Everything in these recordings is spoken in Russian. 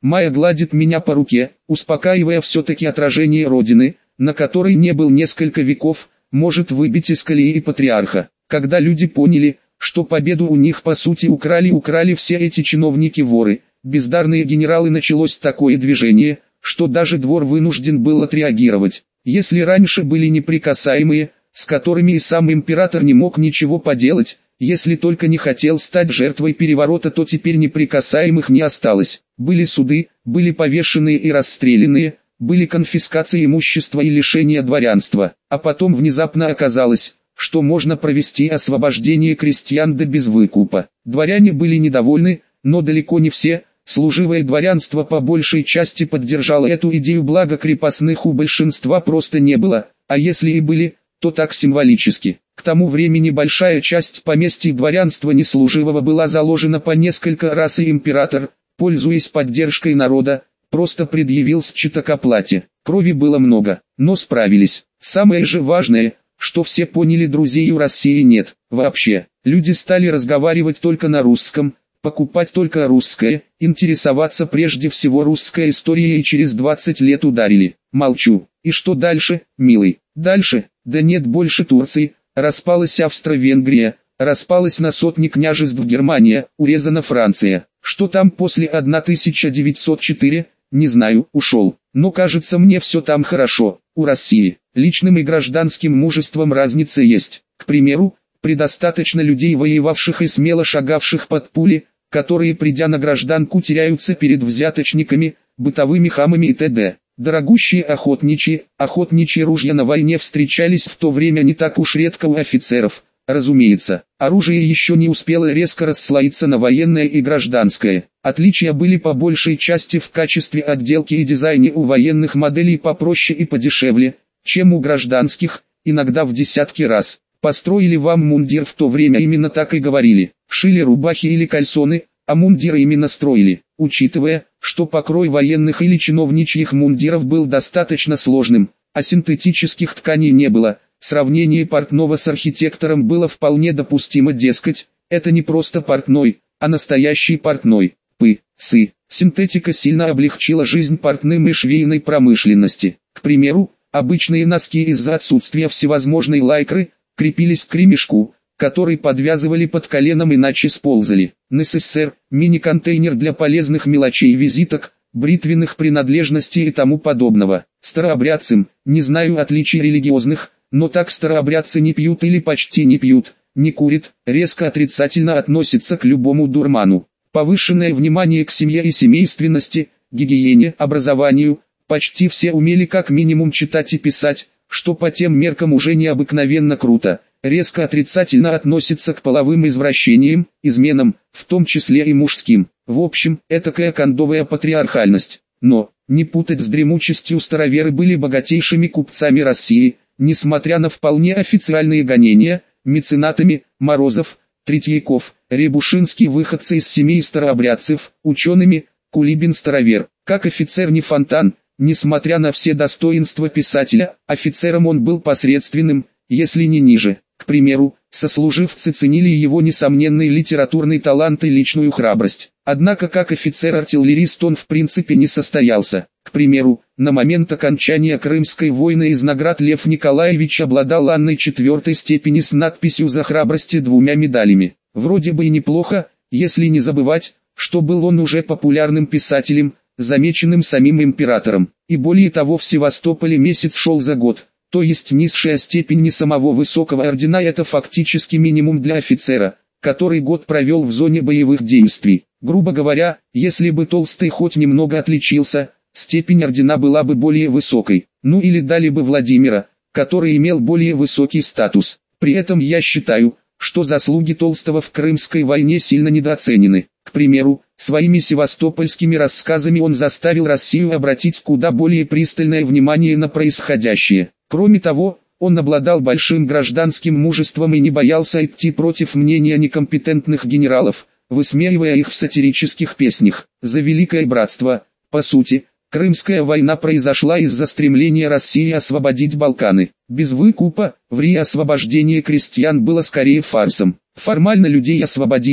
Майя гладит меня по руке, успокаивая все-таки отражение Родины, на которой не был несколько веков, может выбить из колеи патриарха. Когда люди поняли, что победу у них по сути украли все эти чиновники-воры, бездарные генералы, началось такое движение, что даже двор вынужден был отреагировать. Если раньше были неприкасаемые, с которыми и сам император не мог ничего поделать, если только не хотел стать жертвой переворота, то теперь неприкасаемых не осталось. Были суды, были повешенные и расстрелянные, были конфискации имущества и лишения дворянства. А потом внезапно оказалось, что можно провести освобождение крестьян да без выкупа. Дворяне были недовольны, но далеко не все. Служивое дворянство по большей части поддержало эту идею, благо крепостных у большинства просто не было, а если и были, то так символически. К тому времени большая часть поместий дворянства неслуживого была заложена по несколько раз, и император, пользуясь поддержкой народа, просто предъявил счет к оплате. Крови было много, но справились. Самое же важное, что все поняли: друзей у России нет. Вообще, люди стали разговаривать только на русском, покупать только русское, интересоваться прежде всего русской историей, и через 20 лет ударили. Молчу. И что дальше, милый? Дальше? Да нет больше Турции. Распалась Австро-Венгрия, распалась на сотни княжеств Германия, урезана Франция. Что там после 1904, не знаю, ушел. Но кажется мне все там хорошо. У России личным и гражданским мужеством разница есть. К примеру, предостаточно людей, воевавших и смело шагавших под пули, которые, придя на гражданку, теряются перед взяточниками, бытовыми хамами и т.д. Дорогущие охотничьи ружья на войне встречались в то время не так уж редко у офицеров. Разумеется, оружие еще не успело резко расслоиться на военное и гражданское. Отличия были по большей части в качестве отделки и дизайне. У военных моделей попроще и подешевле, чем у гражданских, иногда в десятки раз. Построили вам мундир, в то время именно так и говорили. Шили рубахи или кальсоны, а мундиры именно строили. Учитывая, что покрой военных или чиновничьих мундиров был достаточно сложным, а синтетических тканей не было, сравнение портного с архитектором было вполне допустимо, дескать, это не просто портной, а настоящий портной. Синтетика сильно облегчила жизнь портным и швейной промышленности. К примеру, обычные носки из-за отсутствия всевозможной лайкры крепились к ремешку, который подвязывали под коленом, иначе сползали. НССР – мини-контейнер для полезных мелочей, визиток, бритвенных принадлежностей и тому подобного. Старообрядцам, не знаю отличий религиозных, но так старообрядцы не пьют или почти не пьют, не курят, резко отрицательно относятся к любому дурману. Повышенное внимание к семье и семейственности, гигиене, образованию, почти все умели как минимум читать и писать, что по тем меркам уже необыкновенно круто. Резко отрицательно относится к половым извращениям, изменам, в том числе и мужским. В общем, этакая кондовая патриархальность. Но, не путать с дремучестью, староверы были богатейшими купцами России, несмотря на вполне официальные гонения, меценатами: Морозов, Третьяков, Рябушинский, выходцы из семей старообрядцев, учеными: Кулибин старовер. Как офицер не фонтан, несмотря на все достоинства писателя, офицером он был посредственным, если не ниже. К примеру, сослуживцы ценили его несомненный литературный талант и личную храбрость. Однако как офицер-артиллерист он в принципе не состоялся. К примеру, на момент окончания Крымской войны из наград Лев Николаевич обладал Анной 4-й степени с надписью «За храбрость» и 2 медалями. Вроде бы и неплохо, если не забывать, что был он уже популярным писателем, замеченным самим императором. И более того, в Севастополе месяц шел за год. То есть низшая степень не самого высокого ордена, это фактически минимум для офицера, который год провел в зоне боевых действий. Грубо говоря, если бы Толстый хоть немного отличился, степень ордена была бы более высокой. Ну или дали бы Владимира, который имел более высокий статус. При этом я считаю, что заслуги Толстого в Крымской войне сильно недооценены. К примеру, своими севастопольскими рассказами он заставил Россию обратить куда более пристальное внимание на происходящее. Кроме того, он обладал большим гражданским мужеством и не боялся идти против мнения некомпетентных генералов, высмеивая их в сатирических песнях. За великое братство, по сути, Крымская война произошла из-за стремления России освободить Балканы. Без выкупа, в Рио освобождение крестьян было скорее фарсом. Формально людей освободили,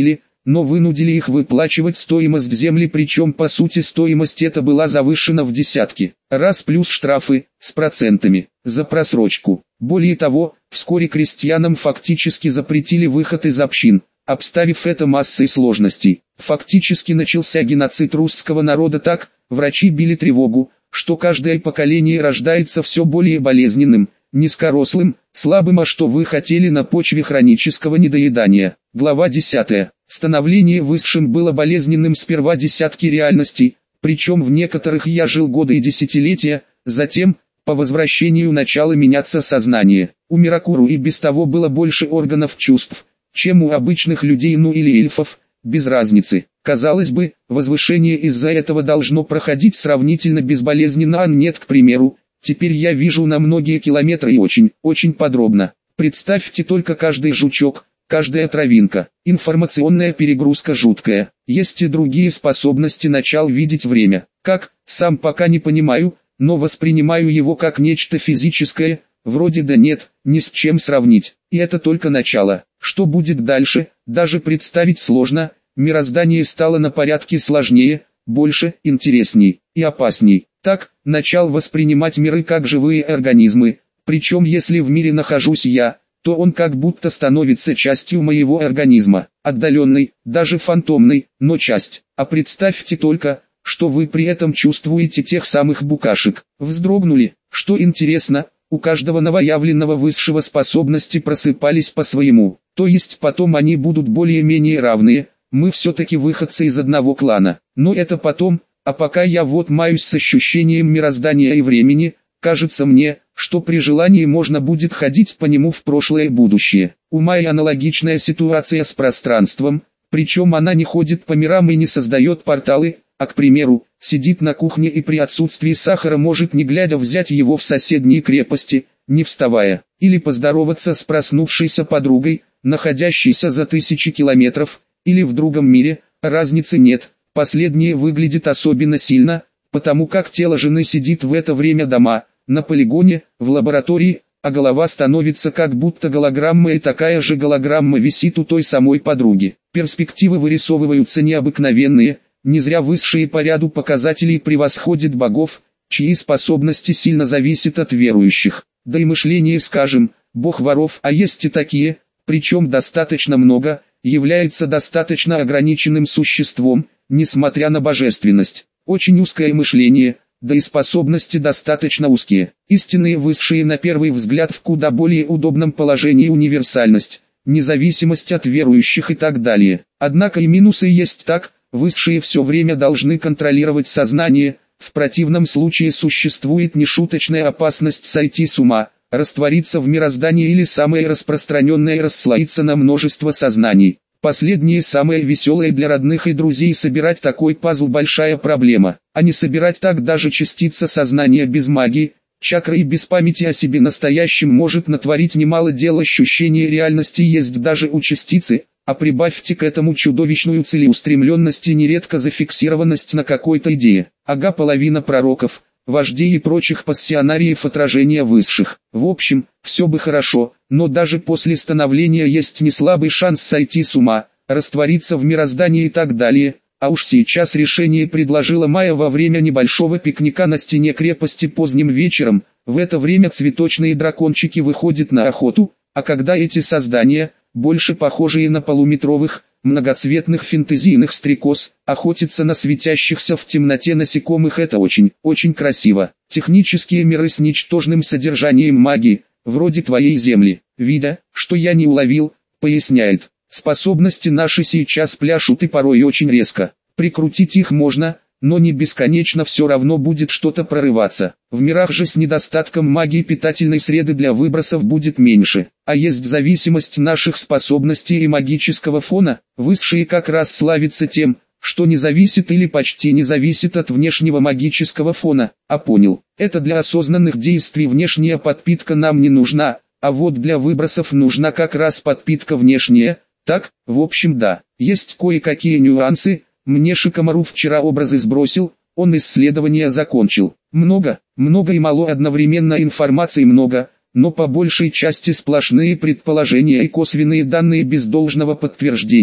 но вынудили их выплачивать стоимость земли, причем по сути стоимость эта была завышена в десятки раз, плюс штрафы с процентами за просрочку. Более того, вскоре крестьянам фактически запретили выход из общин, обставив это массой сложностей. Фактически начался геноцид русского народа. Так, врачи били тревогу, что каждое поколение рождается все более болезненным, низкорослым, слабым, а что вы хотели на почве хронического недоедания. Глава 10. Становление высшим было болезненным сперва десятки реальностей, причем в некоторых я жил годы и десятилетия, затем, по возвращению начало меняться сознание. У Миракуру и без того было больше органов чувств, чем у обычных людей, ну или эльфов, без разницы. Казалось бы, возвышение из-за этого должно проходить сравнительно безболезненно, а нет, к примеру, теперь я вижу на многие километры и очень подробно. Представьте только каждый жучок, каждая травинка. Информационная перегрузка жуткая. Есть и другие способности, начал видеть время. Как, сам пока не понимаю, но воспринимаю его как нечто физическое, вроде да нет, ни с чем сравнить. И это только начало. Что будет дальше, даже представить сложно. Мироздание стало на порядке сложнее, больше, интересней и опасней. Так, начал воспринимать миры как живые организмы, причем если в мире нахожусь я, то он как будто становится частью моего организма, отдаленной, даже фантомной, но часть. А представьте только, что вы при этом чувствуете тех самых букашек. Вздрогнули, что интересно, у каждого новоявленного высшего способности просыпались по-своему, то есть потом они будут более-менее равные, мы все-таки выходцы из одного клана. Но это потом, а пока я вот маюсь с ощущением мироздания и времени, кажется мне, что при желании можно будет ходить по нему в прошлое и будущее. У Майи аналогичная ситуация с пространством, причем она не ходит по мирам и не создает порталы, а, к примеру, сидит на кухне и при отсутствии сахара может не глядя взять его в соседние крепости, не вставая, или поздороваться с проснувшейся подругой, находящейся за тысячи километров, или в другом мире. Разницы нет, последнее выглядит особенно сильно, потому как тело жены сидит в это время дома, на полигоне, в лаборатории, а голова становится как будто голограмма, и такая же голограмма висит у той самой подруги. Перспективы вырисовываются необыкновенные, не зря высшие по ряду показателей превосходят богов, чьи способности сильно зависят от верующих. Да и мышление, скажем, бог воров, а есть и такие, причем достаточно много, является достаточно ограниченным существом, несмотря на божественность. Очень узкое мышление, да и способности достаточно узкие. Истинные высшие на первый взгляд в куда более удобном положении: универсальность, независимость от верующих и так далее. Однако и минусы есть. Так, высшие все время должны контролировать сознание, в противном случае существует нешуточная опасность сойти с ума, раствориться в мироздании или самое распространенное расслоиться на множество сознаний. Последнее самое веселое для родных и друзей. Собирать такой пазл большая проблема, а не собирать так даже частица сознания без магии, чакры и без памяти о себе настоящем может натворить немало дел. Ощущение реальности есть даже у частицы, а прибавьте к этому чудовищную целеустремленность и нередко зафиксированность на какой-то идее. Ага, половина пророков, вождей и прочих пассионариев отражения высших. В общем, все бы хорошо, но даже после становления есть неслабый шанс сойти с ума, раствориться в мироздании и так далее. А уж сейчас решение предложила Майя во время небольшого пикника на стене крепости поздним вечером. В это время цветочные дракончики выходят на охоту, а когда эти создания, больше похожие на полуметровых, многоцветных фэнтезийных стрекоз, охотятся на светящихся в темноте насекомых, это очень красиво. Технические миры с ничтожным содержанием магии, вроде твоей земли, видя, что я не уловил, поясняет. Способности наши сейчас пляшут и порой очень резко. Прикрутить их можно, но не бесконечно, все равно будет что-то прорываться. В мирах же с недостатком магии питательной среды для выбросов будет меньше. А есть зависимость наших способностей и магического фона. Высшие как раз славятся тем, что не зависит или почти не зависит от внешнего магического фона. А понял, это для осознанных действий внешняя подпитка нам не нужна, а вот для выбросов нужна как раз подпитка внешняя. Так, в общем да, есть кое-какие нюансы. Мне Шикомару вчера образы сбросил, он исследования закончил. Много и мало одновременно, информации много, но по большей части сплошные предположения и косвенные данные без должного подтверждения.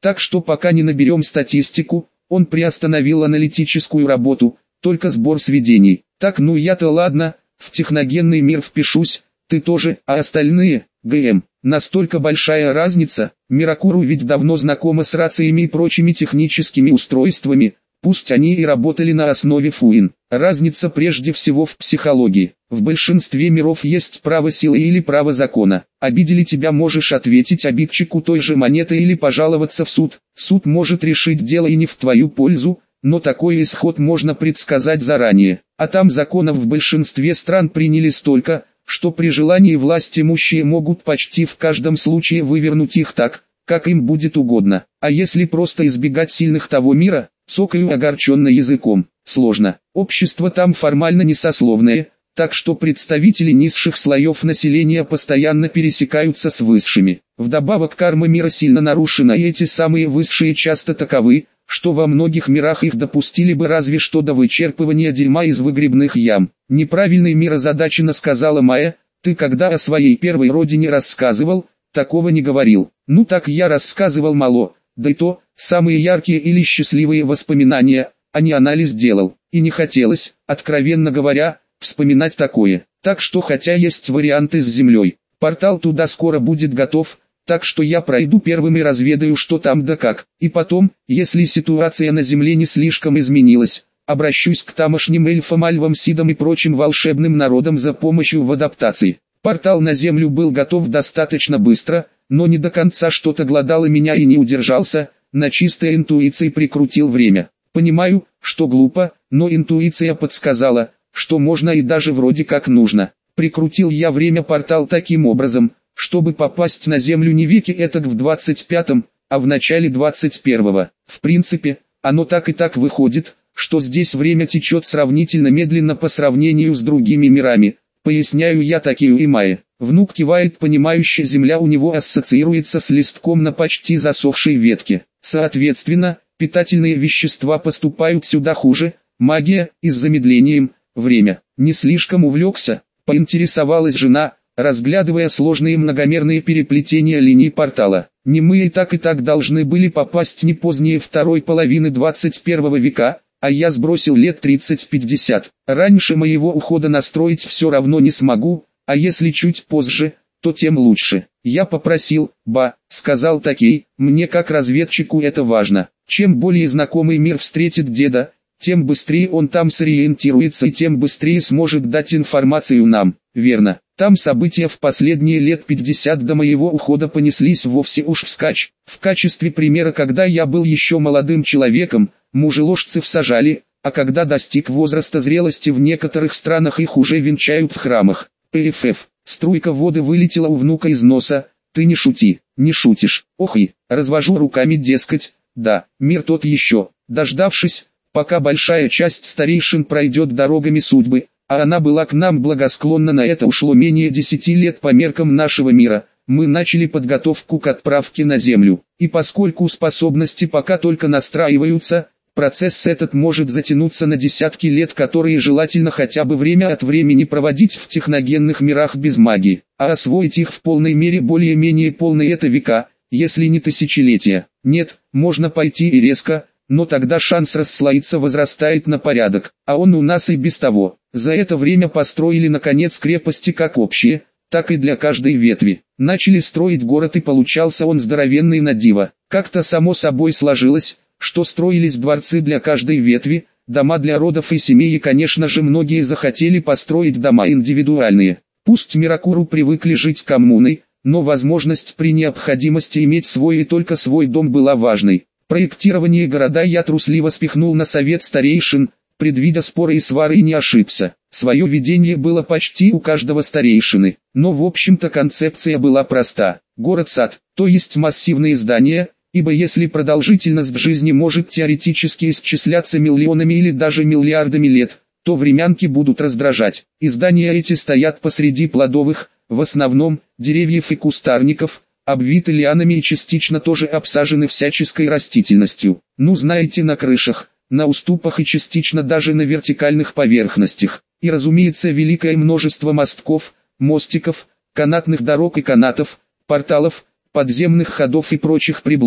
Так что пока не наберем статистику, он приостановил аналитическую работу, только сбор сведений. Так ну я-то ладно, в техногенный мир впишусь, ты тоже, а остальные, ГМ, настолько большая разница, Миракуру ведь давно знакома с рациями и прочими техническими устройствами, пусть они и работали на основе ФУИН. Разница прежде всего в психологии. В большинстве миров есть право силы или право закона. Обидели тебя, можешь ответить обидчику той же монетой или пожаловаться в суд. Суд может решить дело и не в твою пользу, но такой исход можно предсказать заранее. А там законов в большинстве стран приняли столько, что при желании власть имущие могут почти в каждом случае вывернуть их так, как им будет угодно. А если просто избегать сильных того мира, цокаю огорченно языком, сложно. Общество там формально не сословное, так что представители низших слоев населения постоянно пересекаются с высшими. Вдобавок карма мира сильно нарушена, и эти самые высшие часто таковы, что во многих мирах их допустили бы разве что до вычерпывания дерьма из выгребных ям. Неправильный мир озадаченно сказала Майя, ты когда о своей первой родине рассказывал, такого не говорил. Ну так я рассказывал мало, да и то, самые яркие или счастливые воспоминания, а не анализ делал. И не хотелось, откровенно говоря, вспоминать такое. Так что хотя есть варианты с Землей, портал туда скоро будет готов, так что я пройду первым и разведаю, что там да как. И потом, если ситуация на Земле не слишком изменилась, обращусь к тамошним эльфам, альвам, сидам и прочим волшебным народам за помощью в адаптации. Портал на Землю был готов достаточно быстро, но не до конца что-то глодало меня и не удержался, на чистой интуиции прикрутил время. Понимаю, что глупо, но интуиция подсказала, что можно и даже вроде как нужно. Прикрутил я время портал таким образом, чтобы попасть на Землю не веки этак в 25-м, а в начале 21-го. В принципе, оно так и так выходит, что здесь время течет сравнительно медленно по сравнению с другими мирами. Поясняю я такие и Майе. Внук кивает понимающе, Земля у него ассоциируется с листком на почти засохшей ветке. Соответственно, питательные вещества поступают сюда хуже, магия, и с замедлением, время. Не слишком увлекся, поинтересовалась жена, разглядывая сложные многомерные переплетения линий портала. Не мы и так должны были попасть не позднее второй половины 21 века, а я сбросил лет 30-50. Раньше моего ухода настроить все равно не смогу, а если чуть позже, то тем лучше. Я попросил, сказал Такей, мне как разведчику это важно. Чем более знакомый мир встретит деда, тем быстрее он там сориентируется и тем быстрее сможет дать информацию нам. Верно. Там события в последние лет 50 до моего ухода понеслись вовсе уж вскачь. В качестве примера, когда я был еще молодым человеком, мужеложцев сажали, а когда достиг возраста зрелости, в некоторых странах их уже венчают в храмах. ПФФ. Струйка воды вылетела у внука из носа. Ты не шути, не шутишь. Ох и, развожу руками, дескать, да, мир тот еще. Дождавшись, пока большая часть старейшин пройдет дорогами судьбы, а она была к нам благосклонна, на это ушло менее 10 лет по меркам нашего мира, мы начали подготовку к отправке на Землю. И поскольку способности пока только настраиваются, процесс этот может затянуться на десятки лет, которые желательно хотя бы время от времени проводить в техногенных мирах без магии, а освоить их в полной мере более-менее полные это века, если не тысячелетия. Нет, можно пойти и резко, но тогда шанс расслоиться возрастает на порядок, а он у нас и без того. За это время построили наконец крепости как общие, так и для каждой ветви. Начали строить город, и получался он здоровенный на диво. Как-то само собой сложилось, что строились дворцы для каждой ветви, дома для родов и семей, и конечно же многие захотели построить дома индивидуальные. Пусть Миракуру привыкли жить коммуной, но возможность при необходимости иметь свой и только свой дом была важной. Проектирование города я трусливо спихнул на совет старейшин, предвидя споры и свары, и не ошибся. Свое видение было почти у каждого старейшины, но в общем-то концепция была проста. Город-сад, то есть массивные здания, ибо если продолжительность жизни может теоретически исчисляться миллионами или даже миллиардами лет, то времянки будут раздражать. И здания эти стоят посреди плодовых, в основном, деревьев и кустарников, обвиты лианами и частично тоже обсажены всяческой растительностью. Ну знаете, на крышах, на уступах и частично даже на вертикальных поверхностях. И разумеется великое множество мостков, мостиков, канатных дорог и канатов, порталов, подземных ходов и прочих приблуд,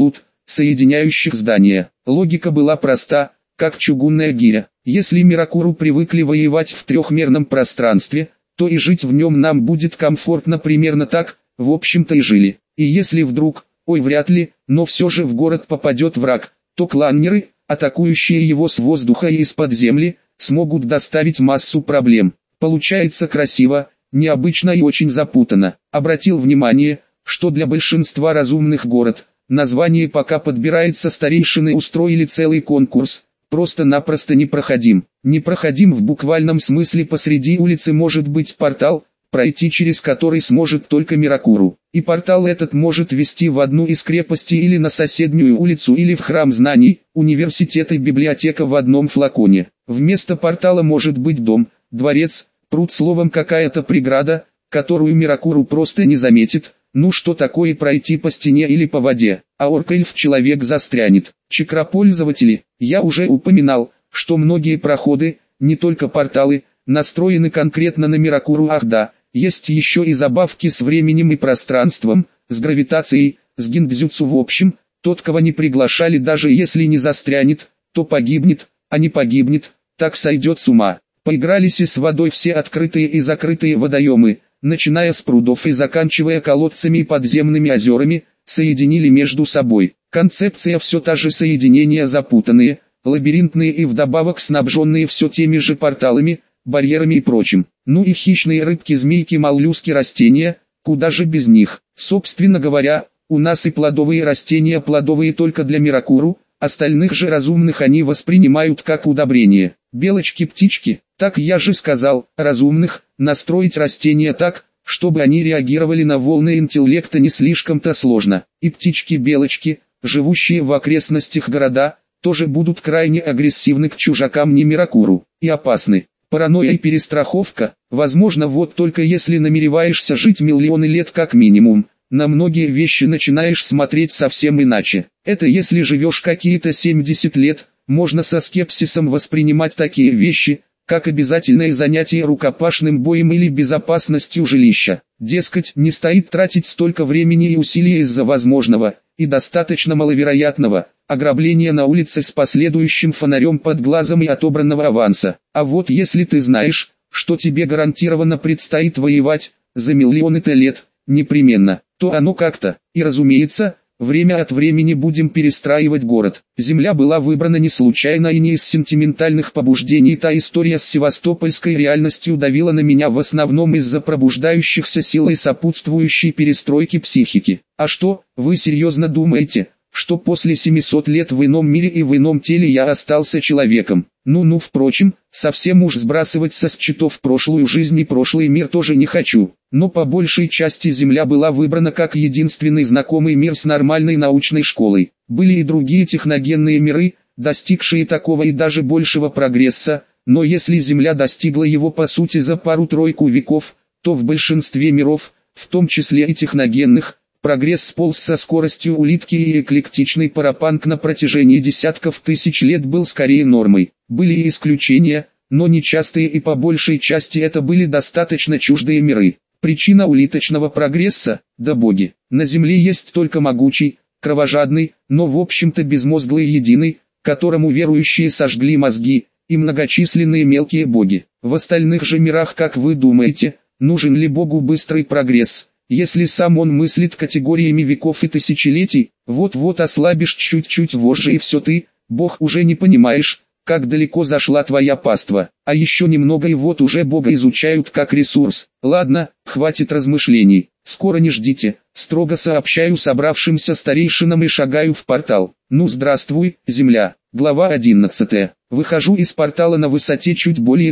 соединяющих здания. Логика была проста, как чугунная гиря. Если Миракуру привыкли воевать в трехмерном пространстве, то и жить в нем нам будет комфортно примерно так, в общем-то и жили. И если вдруг, ой вряд ли, но все же в город попадет враг, то кланнеры, атакующие его с воздуха и из-под земли, смогут доставить массу проблем. Получается красиво, необычно и очень запутанно. Обратил внимание, что для большинства разумных город, название пока подбирается, старейшины устроили целый конкурс, просто-напросто непроходим. Непроходим в буквальном смысле, посреди улицы может быть портал, пройти через который сможет только Миракуру. И портал этот может вести в одну из крепостей или на соседнюю улицу или в храм знаний, университет и библиотека в одном флаконе. Вместо портала может быть дом, дворец, пруд, словом какая-то преграда, которую Миракуру просто не заметит. Ну что такое пройти по стене или по воде, а орк-эльф человек застрянет. Чакропользователи, я уже упоминал, что многие проходы, не только порталы, настроены конкретно на Миракуру. Ах да, есть еще и забавки с временем и пространством, с гравитацией, с гиндзюцу. В общем, тот, кого не приглашали, даже если не застрянет, то погибнет, а не погибнет, так сойдет с ума. Поигрались и с водой все открытые и закрытые водоемы, начиная с прудов и заканчивая колодцами и подземными озерами, соединили между собой. Концепция все та же, соединения запутанные, лабиринтные и вдобавок снабженные все теми же порталами, барьерами и прочим. Ну и хищные рыбки, змейки, моллюски, растения, куда же без них. Собственно говоря, у нас и плодовые растения плодовые только для Миракуру, остальных же разумных они воспринимают как удобрение. Белочки-птички, так я же сказал, разумных, настроить растения так, чтобы они реагировали на волны интеллекта не слишком-то сложно. И птички-белочки, живущие в окрестностях города, тоже будут крайне агрессивны к чужакам не Миракуру, и опасны. Паранойя и перестраховка, возможно, вот только если намереваешься жить миллионы лет как минимум, на многие вещи начинаешь смотреть совсем иначе. Это если живешь какие-то 70 лет, можно со скепсисом воспринимать такие вещи, как обязательное занятие рукопашным боем или безопасностью жилища. Дескать, не стоит тратить столько времени и усилий из-за возможного, и достаточно маловероятного, ограбления на улице с последующим фонарем под глазом и отобранного аванса. А вот если ты знаешь, что тебе гарантированно предстоит воевать, за миллионы-то лет, непременно, то оно как-то, и разумеется, время от времени будем перестраивать город. Земля была выбрана не случайно и не из сентиментальных побуждений. Та история с севастопольской реальностью давила на меня в основном из-за пробуждающихся сил и сопутствующей перестройки психики. А что, вы серьезно думаете, что после 700 лет в ином мире и в ином теле я остался человеком? Ну, впрочем, совсем уж сбрасывать со счетов прошлую жизнь и прошлый мир тоже не хочу. Но по большей части Земля была выбрана как единственный знакомый мир с нормальной научной школой. Были и другие техногенные миры, достигшие такого и даже большего прогресса, но если Земля достигла его по сути за пару-тройку веков, то в большинстве миров, в том числе и техногенных, прогресс сполз со скоростью улитки, и эклектичный парапанк на протяжении десятков тысяч лет был скорее нормой. Были и исключения, но нечастые, и по большей части это были достаточно чуждые миры. Причина улиточного прогресса, да боги, на Земле есть только могучий, кровожадный, но в общем-то безмозглый единый, которому верующие сожгли мозги, и многочисленные мелкие боги. В остальных же мирах, как вы думаете, нужен ли Богу быстрый прогресс, если сам он мыслит категориями веков и тысячелетий? Вот-вот ослабишь чуть-чуть вожжи и все ты, Бог, уже не понимаешь, как далеко зашла твоя паства. А еще немного и вот уже Бога изучают как ресурс. Ладно, хватит размышлений, скоро не ждите, строго сообщаю собравшимся старейшинам и шагаю в портал. Ну здравствуй, Земля. Глава 11. Выхожу из портала на высоте чуть более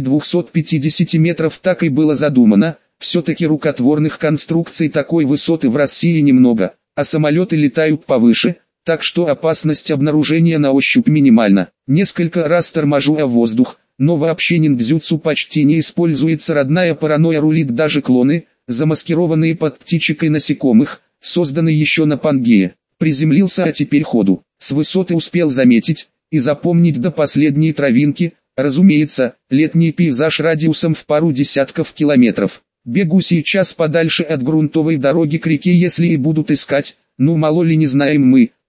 250 метров, так и было задумано. Все-таки рукотворных конструкций такой высоты в России немного, а самолеты летают повыше, так что опасность обнаружения на ощупь минимальна. Несколько раз торможу о воздух, но вообще ниндзюцу почти не используется, родная паранойя рулит, даже клоны, замаскированные под птичек и насекомых, созданы еще на Пангее. Приземлился, а теперь ходу. С высоты успел заметить и запомнить до последней травинки, разумеется, летний пейзаж радиусом в пару десятков километров. Бегу сейчас подальше от грунтовой дороги к реке, если и будут искать, ну мало ли не знаем мы,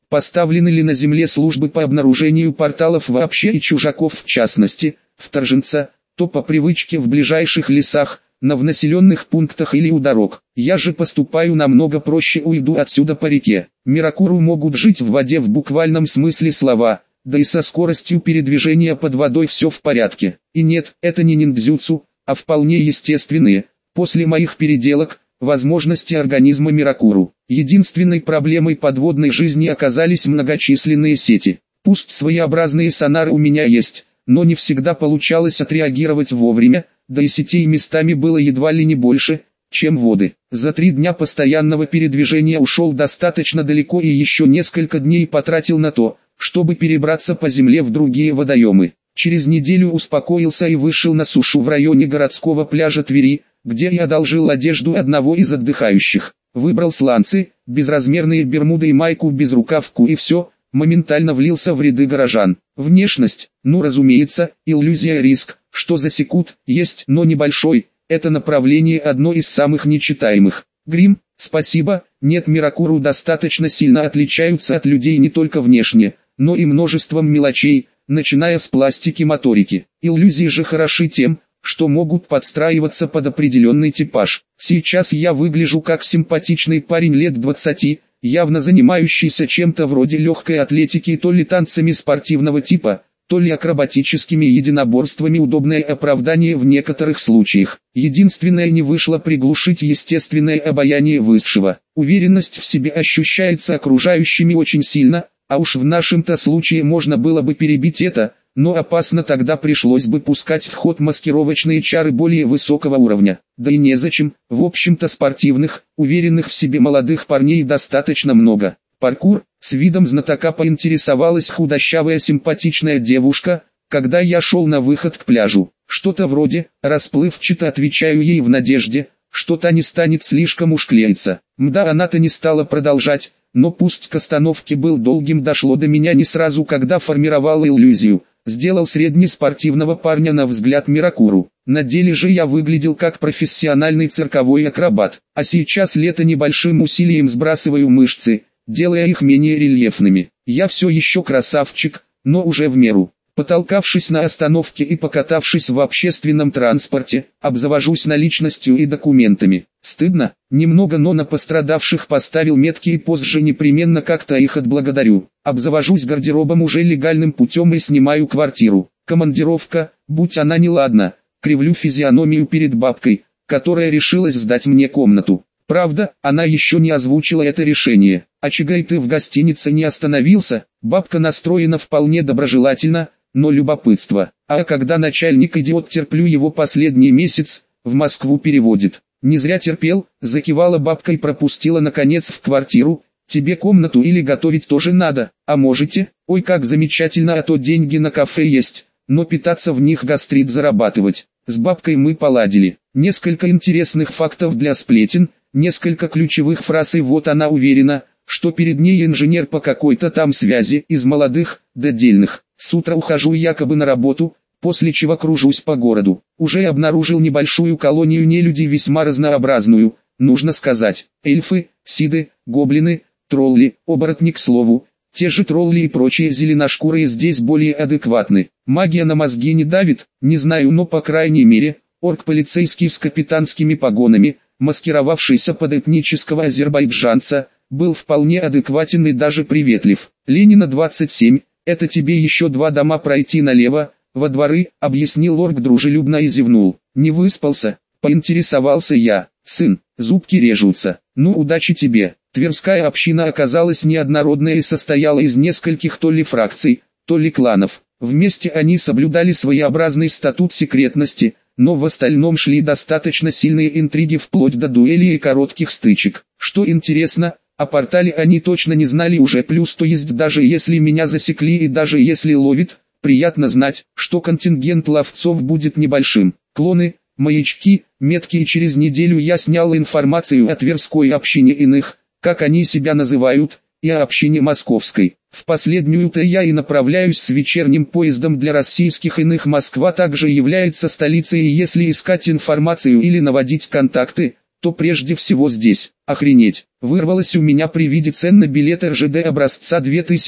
поставлены ли на земле службы по обнаружению порталов вообще и чужаков в частности, вторженца, то по привычке в ближайших лесах, в населенных пунктах или у дорог. Я же поступаю намного проще, уйду отсюда по реке. Миракуру могут жить в воде в буквальном смысле слова, да и со скоростью передвижения под водой все в порядке. И нет, это не ниндзюцу, а вполне естественные, после моих переделок, возможности организма Миракуру. Единственной проблемой подводной жизни оказались многочисленные сети. Пусть своеобразные сонары у меня есть, но не всегда получалось отреагировать вовремя, да и сетей местами было едва ли не больше, чем воды. За 3 дня постоянного передвижения ушел достаточно далеко и еще несколько дней потратил на то, чтобы перебраться по земле в другие водоемы. Через неделю успокоился и вышел на сушу в районе городского пляжа Твери, где я одолжил одежду одного из отдыхающих. Выбрал сланцы, безразмерные бермуды и майку без рукавку и все, моментально влился в ряды горожан. Внешность, разумеется, иллюзия, риск, что засекут, есть, но небольшой, это направление одно из самых нечитаемых. Грим, спасибо, нет, Миракуру достаточно сильно отличаются от людей не только внешне, но и множеством мелочей, начиная с пластики, моторики. Иллюзии же хороши тем, что могут подстраиваться под определенный типаж. Сейчас я выгляжу как симпатичный парень лет 20, явно занимающийся чем-то вроде легкой атлетики, то ли танцами спортивного типа, то ли акробатическими единоборствами. Удобное оправдание в некоторых случаях. Единственное, не вышло приглушить естественное обаяние высшего. Уверенность в себе ощущается окружающими очень сильно, а уж в нашем-то случае можно было бы перебить это, но опасно, тогда пришлось бы пускать в ход маскировочные чары более высокого уровня. Да и незачем, в общем-то спортивных, уверенных в себе молодых парней достаточно много. Паркур, с видом знатока поинтересовалась худощавая симпатичная девушка, когда я шел на выход к пляжу. Что-то вроде, расплывчато отвечаю ей в надежде, что та не станет слишком уж клеиться. Мда, она-то не стала продолжать, но пусть к остановке был долгим, дошло до меня не сразу, когда формировал иллюзию. Сделал среднеспортивного парня на взгляд Миракуру. На деле же я выглядел как профессиональный цирковой акробат, а сейчас лето небольшим усилием сбрасываю мышцы, делая их менее рельефными. Я все еще красавчик, но уже в меру. Потолкавшись на остановке и покатавшись в общественном транспорте, обзавожусь наличностью и документами. Стыдно? Немного, но на пострадавших поставил метки и позже непременно как-то их отблагодарю. Обзавожусь гардеробом уже легальным путем и снимаю квартиру. Командировка, будь она неладна, кривлю физиономию перед бабкой, которая решилась сдать мне комнату. Правда, она еще не озвучила это решение. А чегай ты в гостинице не остановился? Бабка настроена вполне доброжелательно, но любопытство. А когда начальник идиот, терплю его последний месяц, в Москву переводит. Не зря терпел, закивала бабка и пропустила наконец в квартиру. Тебе комнату или готовить тоже надо, а можете? Ой, как замечательно, а то деньги на кафе есть, но питаться в них гастрит зарабатывать. С бабкой мы поладили. Несколько интересных фактов для сплетен, несколько ключевых фраз, и вот она уверена, что перед ней инженер по какой-то там связи, из молодых, до дельных. С утра ухожу якобы на работу, после чего кружусь по городу. Уже обнаружил небольшую колонию нелюдей, весьма разнообразную, нужно сказать. Эльфы, сиды, гоблины, тролли, оборотни, к слову. Те же тролли и прочие зеленошкурые здесь более адекватны. Магия на мозги не давит, не знаю, но по крайней мере, орк-полицейский с капитанскими погонами, маскировавшийся под этнического азербайджанца, был вполне адекватен и даже приветлив. Ленина 27, это тебе еще 2 дома пройти налево, во дворы, объяснил орк дружелюбно и зевнул. Не выспался? Поинтересовался я. Сын, зубки режутся. Ну, удачи тебе. Тверская община оказалась неоднородная и состояла из нескольких то ли фракций, то ли кланов. Вместе они соблюдали своеобразный статут секретности, но в остальном шли достаточно сильные интриги вплоть до дуэлей и коротких стычек. Что интересно, о портале они точно не знали уже, плюс то есть даже если меня засекли и даже если ловит, приятно знать, что контингент ловцов будет небольшим. Клоны, маячки, метки, и через неделю я снял информацию о Тверской общине иных, как они себя называют, и о общине московской. В последнюю-то я и направляюсь с вечерним поездом для российских иных. Москва также является столицей, и если искать информацию или наводить контакты, то прежде всего здесь. Охренеть. Вырвалось у меня при виде цен на билеты РЖД образца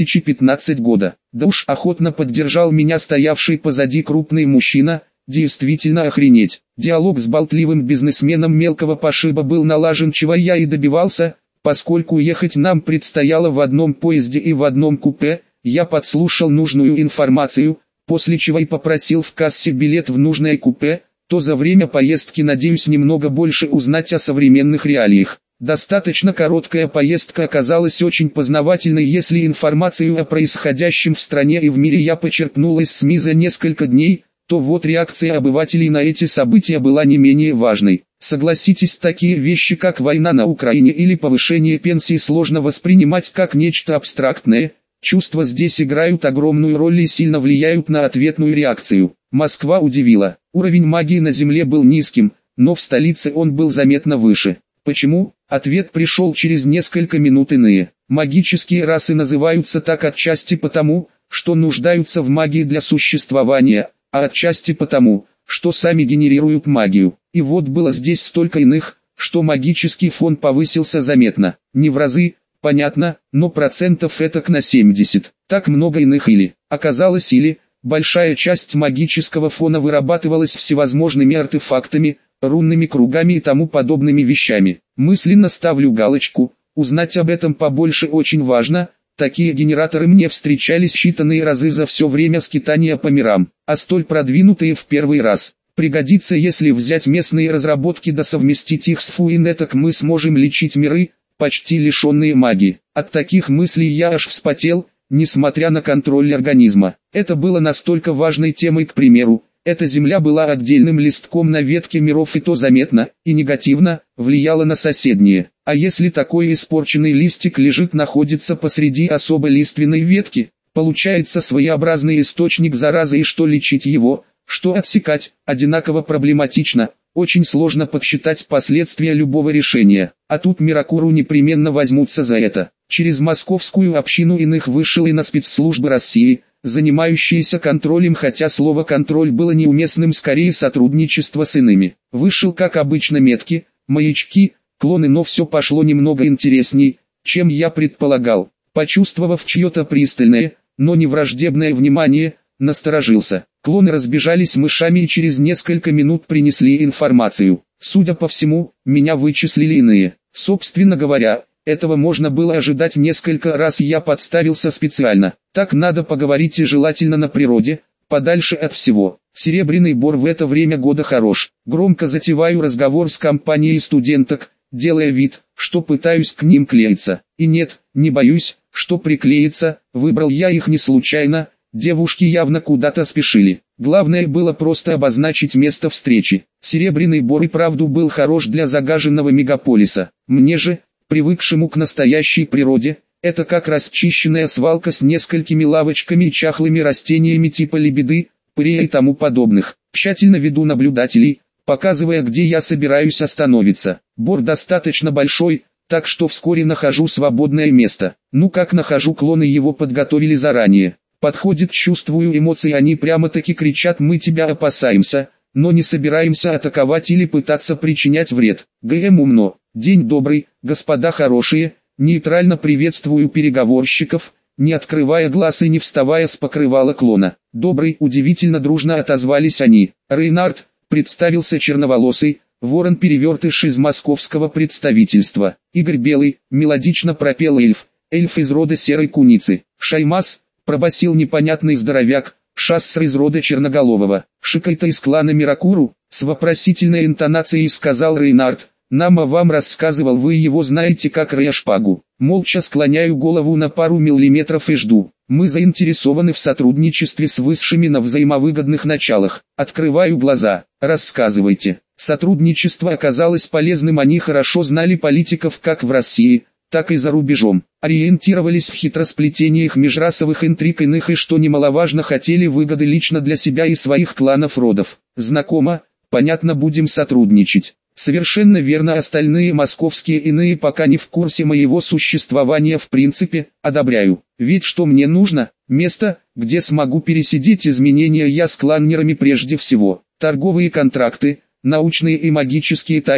2015 года. Да уж, охотно поддержал меня стоявший позади крупный мужчина. Действительно охренеть. Диалог с болтливым бизнесменом мелкого пошиба был налажен, чего я и добивался, поскольку ехать нам предстояло в одном поезде и в одном купе. Я подслушал нужную информацию, после чего и попросил в кассе билет в нужное купе, то за время поездки надеюсь немного больше узнать о современных реалиях. Достаточно короткая поездка оказалась очень познавательной, если информацию о происходящем в стране и в мире я почерпнул из СМИ за несколько дней, то вот реакция обывателей на эти события была не менее важной. Согласитесь, такие вещи как война на Украине или повышение пенсий сложно воспринимать как нечто абстрактное. Чувства здесь играют огромную роль и сильно влияют на ответную реакцию. Москва удивила. Уровень магии на Земле был низким, но в столице он был заметно выше. Почему? Ответ пришел через несколько минут. Иные магические расы называются так отчасти потому, что нуждаются в магии для существования, а отчасти потому, что сами генерируют магию. И вот было здесь столько иных, что магический фон повысился заметно. Не в разы, понятно, но процентов этак на 70. Так много иных оказалось большая часть магического фона вырабатывалась всевозможными артефактами, рунными кругами и тому подобными вещами. Мысленно ставлю галочку, узнать об этом побольше очень важно. Такие генераторы мне встречались считанные разы за все время скитания по мирам, а столь продвинутые в первый раз. Пригодится, если взять местные разработки да совместить их с Фуин, так мы сможем лечить миры, почти лишенные магии. От таких мыслей я аж вспотел, несмотря на контроль организма. Это было настолько важной темой, к примеру, эта земля была отдельным листком на ветке миров, и то заметно и негативно влияло на соседние. А если такой испорченный листик находится посреди особо лиственной ветки, получается своеобразный источник заразы, и что лечить его, что отсекать, одинаково проблематично. Очень сложно подсчитать последствия любого решения, а тут Миракуру непременно возьмутся за это. Через московскую общину иных вышел и на спецслужбы России, занимающиеся контролем, хотя слово «контроль» было неуместным, скорее сотрудничество с иными. Вышел, как обычно, метки, маячки, клоны, но все пошло немного интересней, чем я предполагал. Почувствовав чье-то пристальное, но не враждебное внимание, насторожился. Клоны разбежались мышами и через несколько минут принесли информацию. Судя по всему, меня вычислили иные. Собственно говоря, этого можно было ожидать. Несколько раз я подставился специально. Так надо поговорить, и желательно на природе, подальше от всего. Серебряный Бор в это время года хорош. Громко затеваю разговор с компанией студенток, делая вид, что пытаюсь к ним клеиться. И нет, не боюсь, что приклеиться, выбрал я их не случайно. Девушки явно куда-то спешили. Главное было просто обозначить место встречи. Серебряный Бор и правду был хорош для загаженного мегаполиса. Мне же, привыкшему к настоящей природе, это как расчищенная свалка с несколькими лавочками и чахлыми растениями типа лебеды, пырей и тому подобных. Тщательно веду наблюдателей, показывая, где я собираюсь остановиться. Бор достаточно большой, так что вскоре нахожу свободное место. Ну как нахожу, клоны его подготовили заранее. Подходит, чувствую эмоции, они прямо-таки кричат: мы тебя опасаемся, но не собираемся атаковать или пытаться причинять вред. ГМ умно. День добрый, господа хорошие, нейтрально приветствую переговорщиков, не открывая глаз и не вставая с покрывала клона. Добрый, удивительно дружно отозвались они. Рейнард, представился черноволосый, ворон-перевертыш из московского представительства. Игорь Белый, мелодично пропел эльф из рода серой куницы. Шаймас, пробасил непонятный здоровяк, шассер из рода черноголового. Шикай-то из клана Миракуру, с вопросительной интонацией сказал Рейнард. Нам о вам рассказывал, вы его знаете как Рэя Шпагу. Молча склоняю голову на пару миллиметров и жду. Мы заинтересованы в сотрудничестве с высшими на взаимовыгодных началах. Открываю глаза. Рассказывайте. Сотрудничество оказалось полезным, они хорошо знали политиков как в России, так и за рубежом. Ориентировались в хитросплетениях межрасовых интриг иных и, что немаловажно, хотели выгоды лично для себя и своих кланов-родов. Знакомо, понятно, будем сотрудничать. Совершенно верно, остальные московские иные пока не в курсе моего существования, в принципе, одобряю. Ведь что мне нужно? Место, где смогу пересидеть изменения я с кланнерами прежде всего. Торговые контракты, научные и магические тайны,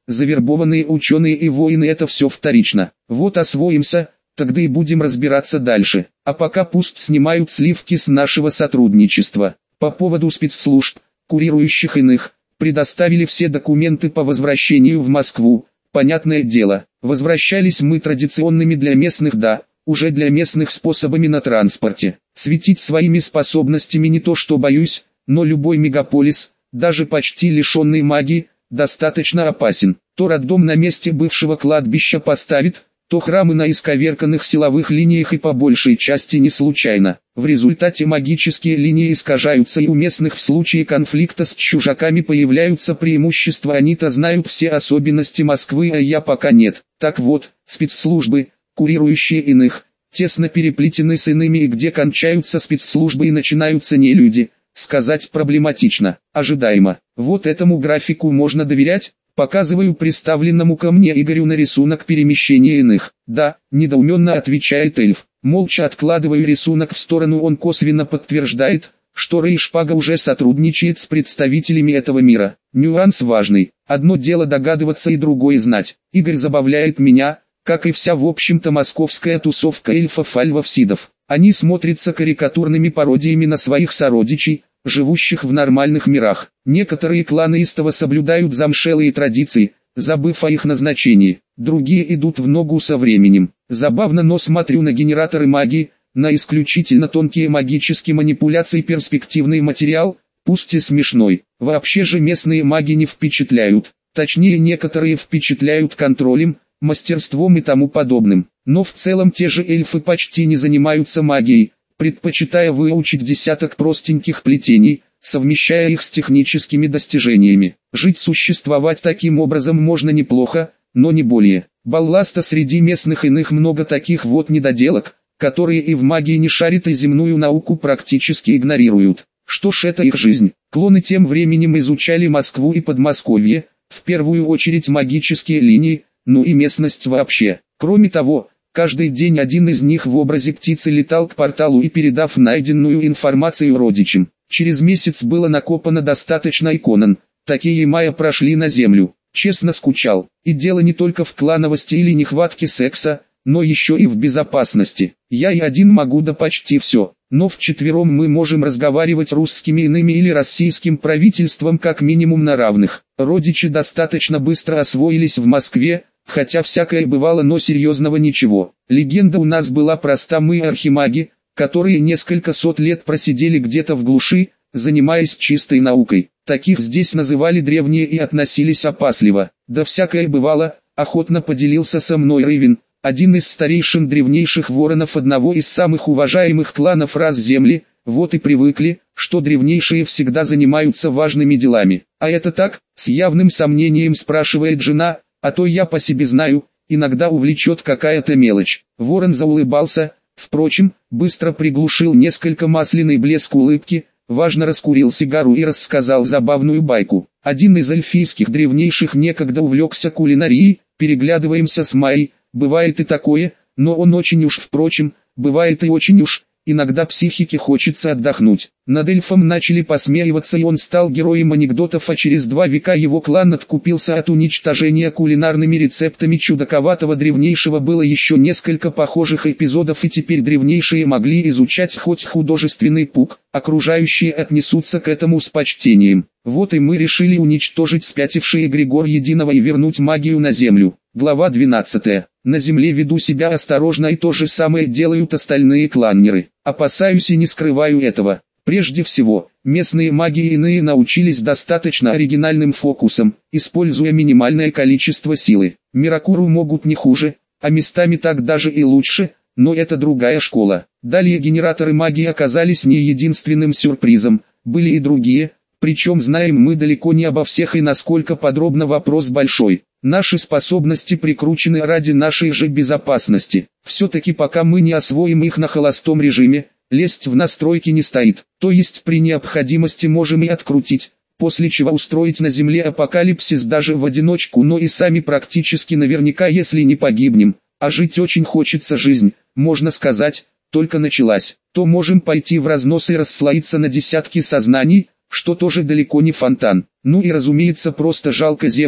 завербованные ученые и воины — это все вторично. Вот освоимся, тогда и будем разбираться дальше. А пока пусть снимают сливки с нашего сотрудничества. По поводу спецслужб, курирующих иных, предоставили все документы по возвращению в Москву. Понятное дело, возвращались мы традиционными для местных, уже для местных способами на транспорте. Светить своими способностями не то что боюсь, но любой мегаполис, даже почти лишенный магии, достаточно опасен. То роддом на месте бывшего кладбища поставит, то храмы на исковерканных силовых линиях, и по большей части не случайно. В результате магические линии искажаются, и у местных в случае конфликта с чужаками появляются преимущества. Они-то знают все особенности Москвы, а я пока нет. Так вот, спецслужбы, курирующие иных, тесно переплетены с иными, и где кончаются спецслужбы и начинаются нелюди, сказать проблематично. Ожидаемо. Вот этому графику можно доверять? Показываю представленному ко мне Игорю на рисунок перемещения иных. Да, недоуменно отвечает эльф. Молча откладываю рисунок в сторону, он косвенно подтверждает, что Рэй Шпага уже сотрудничает с представителями этого мира. Нюанс важный. Одно дело догадываться и другое знать. Игорь забавляет меня, как и вся в общем-то московская тусовка эльфов-альвов-сидов. Они смотрятся карикатурными пародиями на своих сородичей, живущих в нормальных мирах. Некоторые кланы истово соблюдают замшелые традиции, забыв о их назначении. Другие идут в ногу со временем. Забавно, но смотрю на генераторы магии, на исключительно тонкие магические манипуляции, перспективный материал, пусть и смешной. Вообще же местные маги не впечатляют. Точнее, некоторые впечатляют контролем, мастерством и тому подобным. Но в целом те же эльфы почти не занимаются магией, предпочитая выучить десяток простеньких плетений, совмещая их с техническими достижениями. Жить-существовать таким образом можно неплохо, но не более. Балласта среди местных иных много, таких вот недоделок, которые и в магии не шарят, и земную науку практически игнорируют. Что ж, это их жизнь. Клоны тем временем изучали Москву и Подмосковье, в первую очередь магические линии, ну и местность вообще. Кроме того, каждый день один из них в образе птицы летал к порталу и, передав найденную информацию родичам, через месяц было накопано достаточно иконок. Такие майя прошли на землю. Честно скучал. И дело не только в клановости или нехватке секса, но еще и в безопасности. Я и один могу да почти все, но вчетвером мы можем разговаривать русскими иными или российским правительством как минимум на равных. Родичи достаточно быстро освоились в Москве, хотя всякое бывало, но серьезного ничего. Легенда у нас была проста: мы архимаги, которые несколько сот лет просидели где-то в глуши, занимаясь чистой наукой. Таких здесь называли древние и относились опасливо. Да всякое бывало, охотно поделился со мной Рывин, один из старейшин древнейших воронов одного из самых уважаемых кланов раз земли. Вот и привыкли, что древнейшие всегда занимаются важными делами. А это так? С явным сомнением спрашивает жена, а то я по себе знаю, иногда увлечет какая-то мелочь. Ворон заулыбался, впрочем, быстро приглушил несколько масляный блеск улыбки, важно раскурил сигару и рассказал забавную байку. Один из эльфийских древнейших некогда увлекся кулинарией, переглядываемся с Майей, бывает и такое, но он очень уж, впрочем, бывает и очень уж, иногда психике хочется отдохнуть. Над эльфом начали посмеиваться, и он стал героем анекдотов, а через 2 века его клан откупился от уничтожения кулинарными рецептами чудаковатого древнейшего. Было еще несколько похожих эпизодов, и теперь древнейшие могли изучать хоть художественный пук, окружающие отнесутся к этому с почтением. Вот и мы решили уничтожить спятивший эгрегор единого и вернуть магию на землю. Глава 12. На земле веду себя осторожно, и то же самое делают остальные кланнеры. Опасаюсь и не скрываю этого. Прежде всего, местные маги и иные научились достаточно оригинальным фокусам, используя минимальное количество силы. Миракуру могут не хуже, а местами так даже и лучше, но это другая школа. Далее генераторы магии оказались не единственным сюрпризом, были и другие, причем знаем мы далеко не обо всех, и насколько подробно — вопрос большой. Наши способности прикручены ради нашей же безопасности. Все-таки пока мы не освоим их на холостом режиме, лезть в настройки не стоит. То есть при необходимости можем и открутить, после чего устроить на земле апокалипсис даже в одиночку, но и сами практически наверняка, если не погибнем. А жить очень хочется, жизнь, можно сказать, только началась. То можем пойти в разнос и расслоиться на десятки сознаний, что тоже далеко не фонтан. Ну и разумеется, просто жалко землю,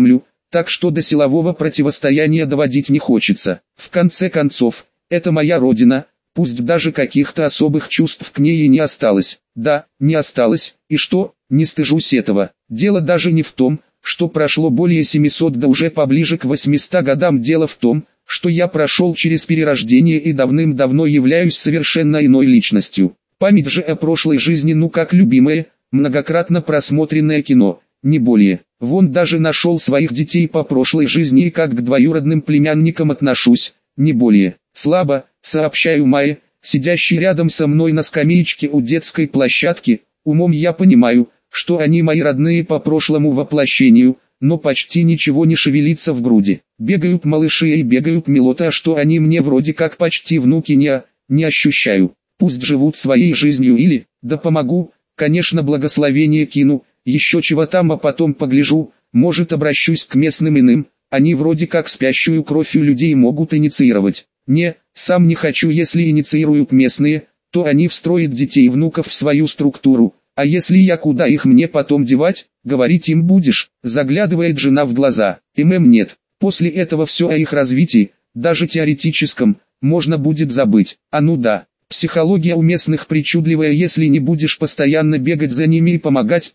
так что до силового противостояния доводить не хочется. В конце концов, это моя родина, пусть даже каких-то особых чувств к ней и не осталось. Да, не осталось, и что, не стыжусь этого. Дело даже не в том, что прошло более 700 да уже поближе к 800 годам, дело в том, что я прошел через перерождение и давным-давно являюсь совершенно иной личностью. Память же о прошлой жизни как любимое, многократно просмотренное кино, не более. Вон даже нашел своих детей по прошлой жизни и как к двоюродным племянникам отношусь, не более. Слабо, сообщаю Майе, сидящей рядом со мной на скамеечке у детской площадки, умом я понимаю, что они мои родные по прошлому воплощению, но почти ничего не шевелится в груди. Бегают малыши и бегают милоты, а что они мне вроде как почти внуки, не ощущаю. Пусть живут своей жизнью или, да помогу, конечно, благословение кину, еще чего там, а потом погляжу, может обращусь к местным иным, они вроде как спящую кровь у людей могут инициировать. Не, сам не хочу, если инициируют местные, то они встроят детей и внуков в свою структуру, а если я, куда их мне потом девать, говорить им будешь, заглядывает жена в глаза. Нет, после этого все о их развитии, даже теоретическом, можно будет забыть. А ну да. Психология у местных причудливая, если не будешь постоянно бегать за ними и помогать,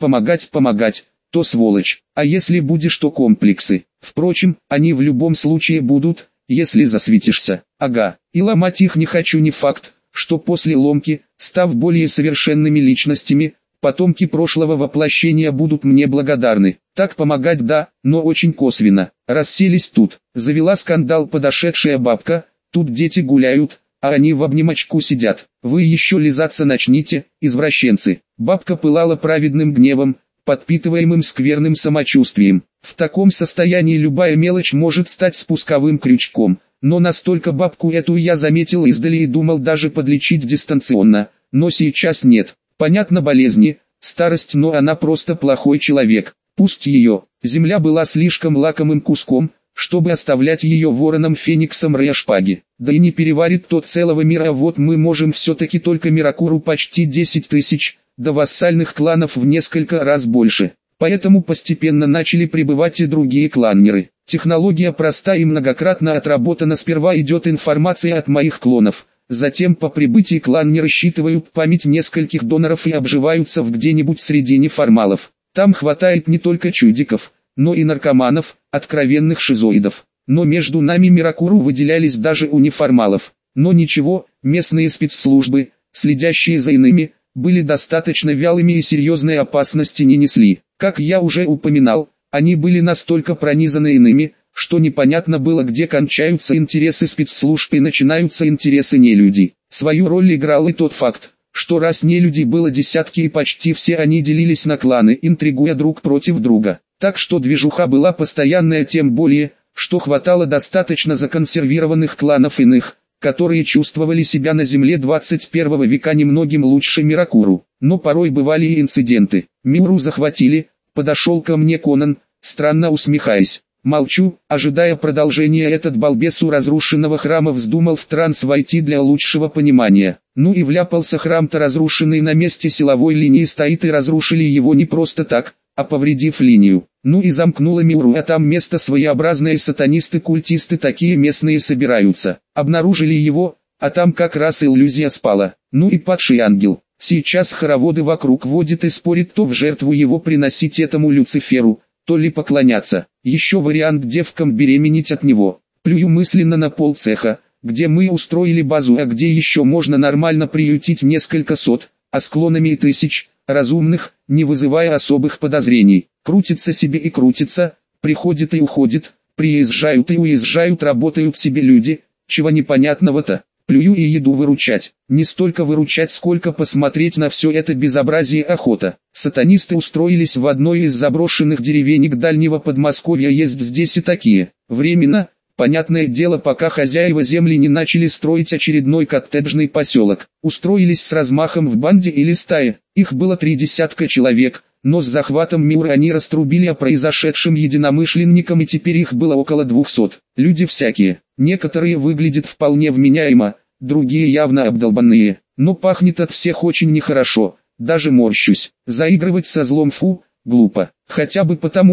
то сволочь. А если будешь, то комплексы. Впрочем, они в любом случае будут, если засветишься. Ага, и ломать их не хочу, не факт, что после ломки, став более совершенными личностями, потомки прошлого воплощения будут мне благодарны. Так помогать да, но очень косвенно. Расселись тут, завела скандал подошедшая бабка, тут дети гуляют, а они в обнимочку сидят. Вы еще лизаться начните, извращенцы. Бабка пылала праведным гневом, подпитываемым скверным самочувствием. В таком состоянии любая мелочь может стать спусковым крючком. Но настолько бабку эту я заметил издали и думал даже подлечить дистанционно. Но сейчас нет. Понятно, болезни, старость, но она просто плохой человек. Пусть ее земля была слишком лакомым куском, чтобы оставлять ее вороном-фениксом Рэя шпаги. Да и не переварит тот целого мира, а вот мы можем все-таки только Миракуру почти 10 тысяч, до вассальных кланов в несколько раз больше. Поэтому постепенно начали прибывать и другие кланнеры. Технология проста и многократно отработана. Сперва идет информация от моих клонов. Затем по прибытии кланнеры считывают память нескольких доноров и обживаются где-нибудь среди неформалов. Там хватает не только чудиков, но и наркоманов, откровенных шизоидов. Но между нами Миракуру выделялись даже у неформалов. Но ничего, местные спецслужбы, следящие за иными, были достаточно вялыми и серьезной опасности не несли. Как я уже упоминал, они были настолько пронизаны иными, что непонятно было, где кончаются интересы спецслужб и начинаются интересы нелюдей. Свою роль играл и тот факт, что раз нелюдей было десятки и почти все они делились на кланы, интригуя друг против друга. Так что движуха была постоянная, тем более, что хватало достаточно законсервированных кланов иных, которые чувствовали себя на земле 21 века немногим лучше Миракуру. Но порой бывали и инциденты. Миру захватили, подошел ко мне Конан, странно усмехаясь. Молчу, ожидая продолжения. Этот балбес у разрушенного храма вздумал в транс войти для лучшего понимания. Ну и вляпался, храм-то разрушенный на месте силовой линии стоит, и разрушили его не просто так, а повредив линию. Ну и замкнула Миру, а там место своеобразное, сатанисты-культисты такие местные собираются. Обнаружили его, а там как раз иллюзия спала. Ну и падший ангел. Сейчас хороводы вокруг водит и спорит, то в жертву его приносить этому Люциферу, то ли поклоняться. Еще вариант девкам беременеть от него. Плюю мысленно на пол цеха, где мы устроили базу, а где еще можно нормально приютить несколько сот, а с клонами и тысяч, разумных, не вызывая особых подозрений. Крутится себе и крутится, приходит и уходит, приезжают и уезжают, работают себе люди, чего непонятного-то. Плюю и еду выручать. Не столько выручать, сколько посмотреть на все это безобразие охота. Сатанисты устроились в одной из заброшенных деревенек дальнего Подмосковья, есть здесь и такие. Временно, понятное дело, пока хозяева земли не начали строить очередной коттеджный поселок. Устроились с размахом в банде или стае. Их было 30 человек, но с захватом Мира они раструбили о произошедшем единомышленникам, и теперь их было около 200. Люди всякие. Некоторые выглядят вполне вменяемо, другие явно обдолбанные. Но пахнет от всех очень нехорошо, даже морщусь. Заигрывать со злом глупо. Хотя бы потому,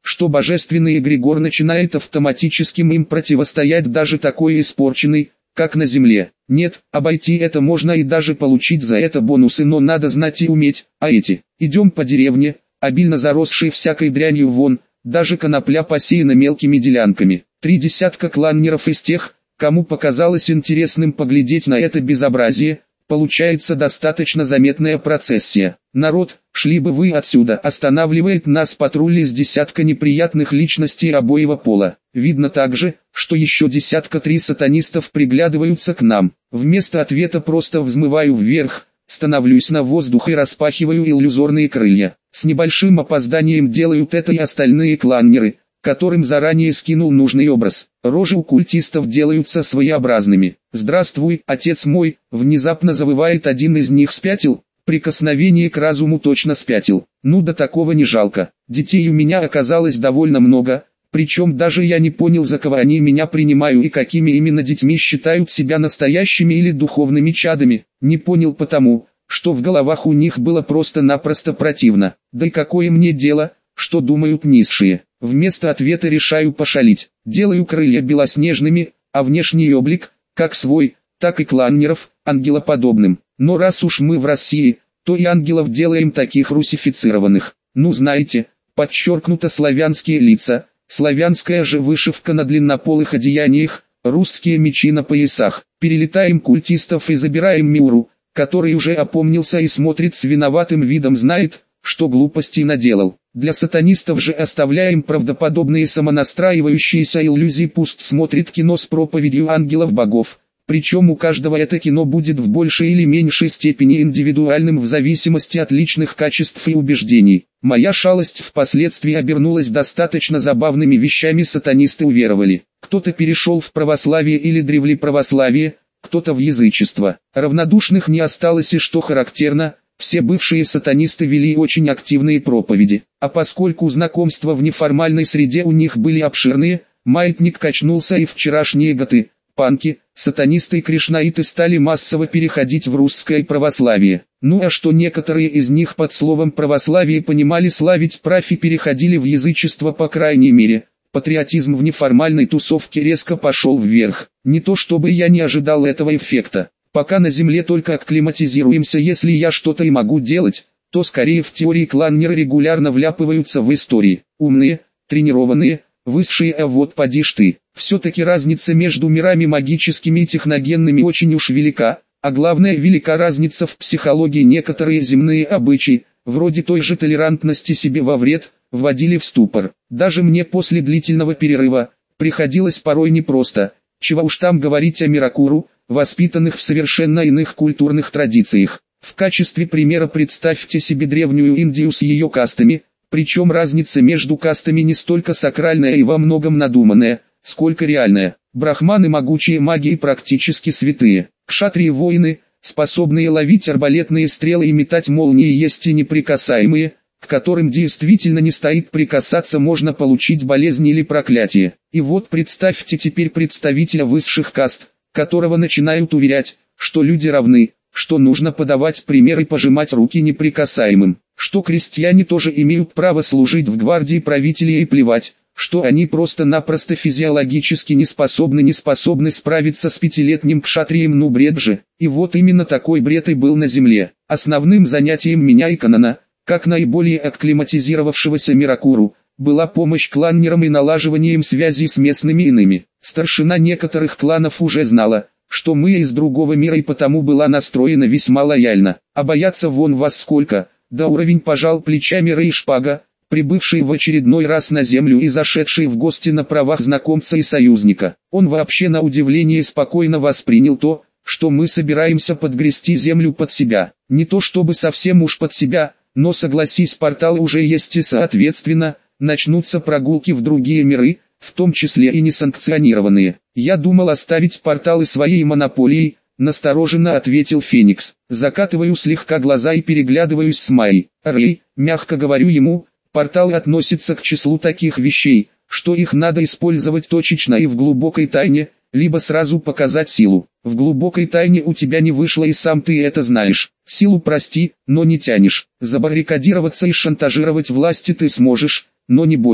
что божественный эгрегор начинает автоматическим им противостоять даже такой испорченный, как на земле. Нет, обойти это можно и даже получить за это бонусы, но надо знать и уметь, а эти. Идем по деревне, обильно заросшей всякой дрянью вон, даже конопля посеяна мелкими делянками. 3 десятка кланнеров из тех, кому показалось интересным поглядеть на это безобразие, получается достаточно заметная процессия. Народ, шли бы вы отсюда, останавливает нас патруль из десятка неприятных личностей обоего пола. Видно также, что еще десятка 3 сатанистов приглядываются к нам. Вместо ответа просто взмываю вверх, становлюсь на воздух и распахиваю иллюзорные крылья. С небольшим опозданием делают это и остальные кланнеры, которым заранее скинул нужный образ. Рожи у культистов делаются своеобразными. «Здравствуй, отец мой!» Внезапно завывает один из них. Спятил? Прикосновение к разуму точно спятил. Ну да такого не жалко. Детей у меня оказалось довольно много, причем даже я не понял, за кого они меня принимают и какими именно детьми считают себя настоящими или духовными чадами. Не понял потому, что в головах у них было просто-напросто противно. Да и какое мне дело, что думают низшие. Вместо ответа решаю пошалить. Делаю крылья белоснежными, а внешний облик, как свой, так и кланнеров, ангелоподобным. Но раз уж мы в России, то и ангелов делаем таких русифицированных. Ну знаете, подчеркнуто славянские лица, славянская же вышивка на длиннополых одеяниях, русские мечи на поясах. Перелетаем культистов и забираем Миуру, который уже опомнился и смотрит с виноватым видом, знает, что глупостей наделал. Для сатанистов же оставляем правдоподобные самонастраивающиеся иллюзии, пусть смотрит кино с проповедью ангелов-богов. Причем у каждого это кино будет в большей или меньшей степени индивидуальным в зависимости от личных качеств и убеждений. Моя шалость впоследствии обернулась достаточно забавными вещами. Сатанисты уверовали. Кто-то перешел в православие или древлеправославие, кто-то в язычество. Равнодушных не осталось, и что характерно, все бывшие сатанисты вели очень активные проповеди. А поскольку знакомства в неформальной среде у них были обширные, маятник качнулся, и вчерашние готы, панки, сатанисты и кришнаиты стали массово переходить в русское православие. Ну а что некоторые из них под словом православие понимали славить правь и переходили в язычество, по крайней мере, патриотизм в неформальной тусовке резко пошел вверх. Не то чтобы я не ожидал этого эффекта. Пока на земле только акклиматизируемся, если я что-то и могу делать, то скорее в теории кланнеры регулярно вляпываются в истории. Умные, тренированные, высшие, а вот поди ж ты. Все-таки разница между мирами магическими и техногенными очень уж велика, а главное, велика разница в психологии. Некоторые земные обычаи, вроде той же толерантности себе во вред, вводили в ступор. Даже мне после длительного перерыва приходилось порой непросто, чего уж там говорить о Миракуру, воспитанных в совершенно иных культурных традициях. В качестве примера представьте себе древнюю Индию с ее кастами, причем разница между кастами не столько сакральная и во многом надуманная, сколько реальная. Брахманы могучие маги и практически святые. Кшатрии воины, способные ловить арбалетные стрелы и метать молнии, есть и неприкасаемые, к которым действительно не стоит прикасаться, можно получить болезнь или проклятие. И вот представьте теперь представителя высших каст, которого начинают уверять, что люди равны, что нужно подавать пример и пожимать руки неприкасаемым, что крестьяне тоже имеют право служить в гвардии правителей и плевать, что они просто-напросто физиологически не способны справиться с 5-летним кшатрием. Ну бред же. И вот именно такой бред и был на земле. Основным занятием меня и Канана, как наиболее акклиматизировавшегося Миракуру, была помощь кланнерам и налаживанием связей с местными иными. Старшина некоторых кланов уже знала, что мы из другого мира, и потому была настроена весьма лояльно. А бояться вон вас сколько. Да уровень, пожал плечами Рэй Шпага, прибывший в очередной раз на землю и зашедший в гости на правах знакомца и союзника. Он вообще на удивление спокойно воспринял то, что мы собираемся подгрести землю под себя. Не то чтобы совсем уж под себя, но согласись, порталы уже есть, и соответственно, начнутся прогулки в другие миры, в том числе и несанкционированные. Я думал оставить порталы своей монополией, настороженно ответил Феникс. Закатываю слегка глаза и переглядываюсь с Майей. Рэй, мягко говорю ему, порталы относятся к числу таких вещей, что их надо использовать точечно и в глубокой тайне, либо сразу показать силу. В глубокой тайне у тебя не вышло, и сам ты это знаешь. Силу прости, но не тянешь. Забаррикадироваться и шантажировать власти ты сможешь, но не более.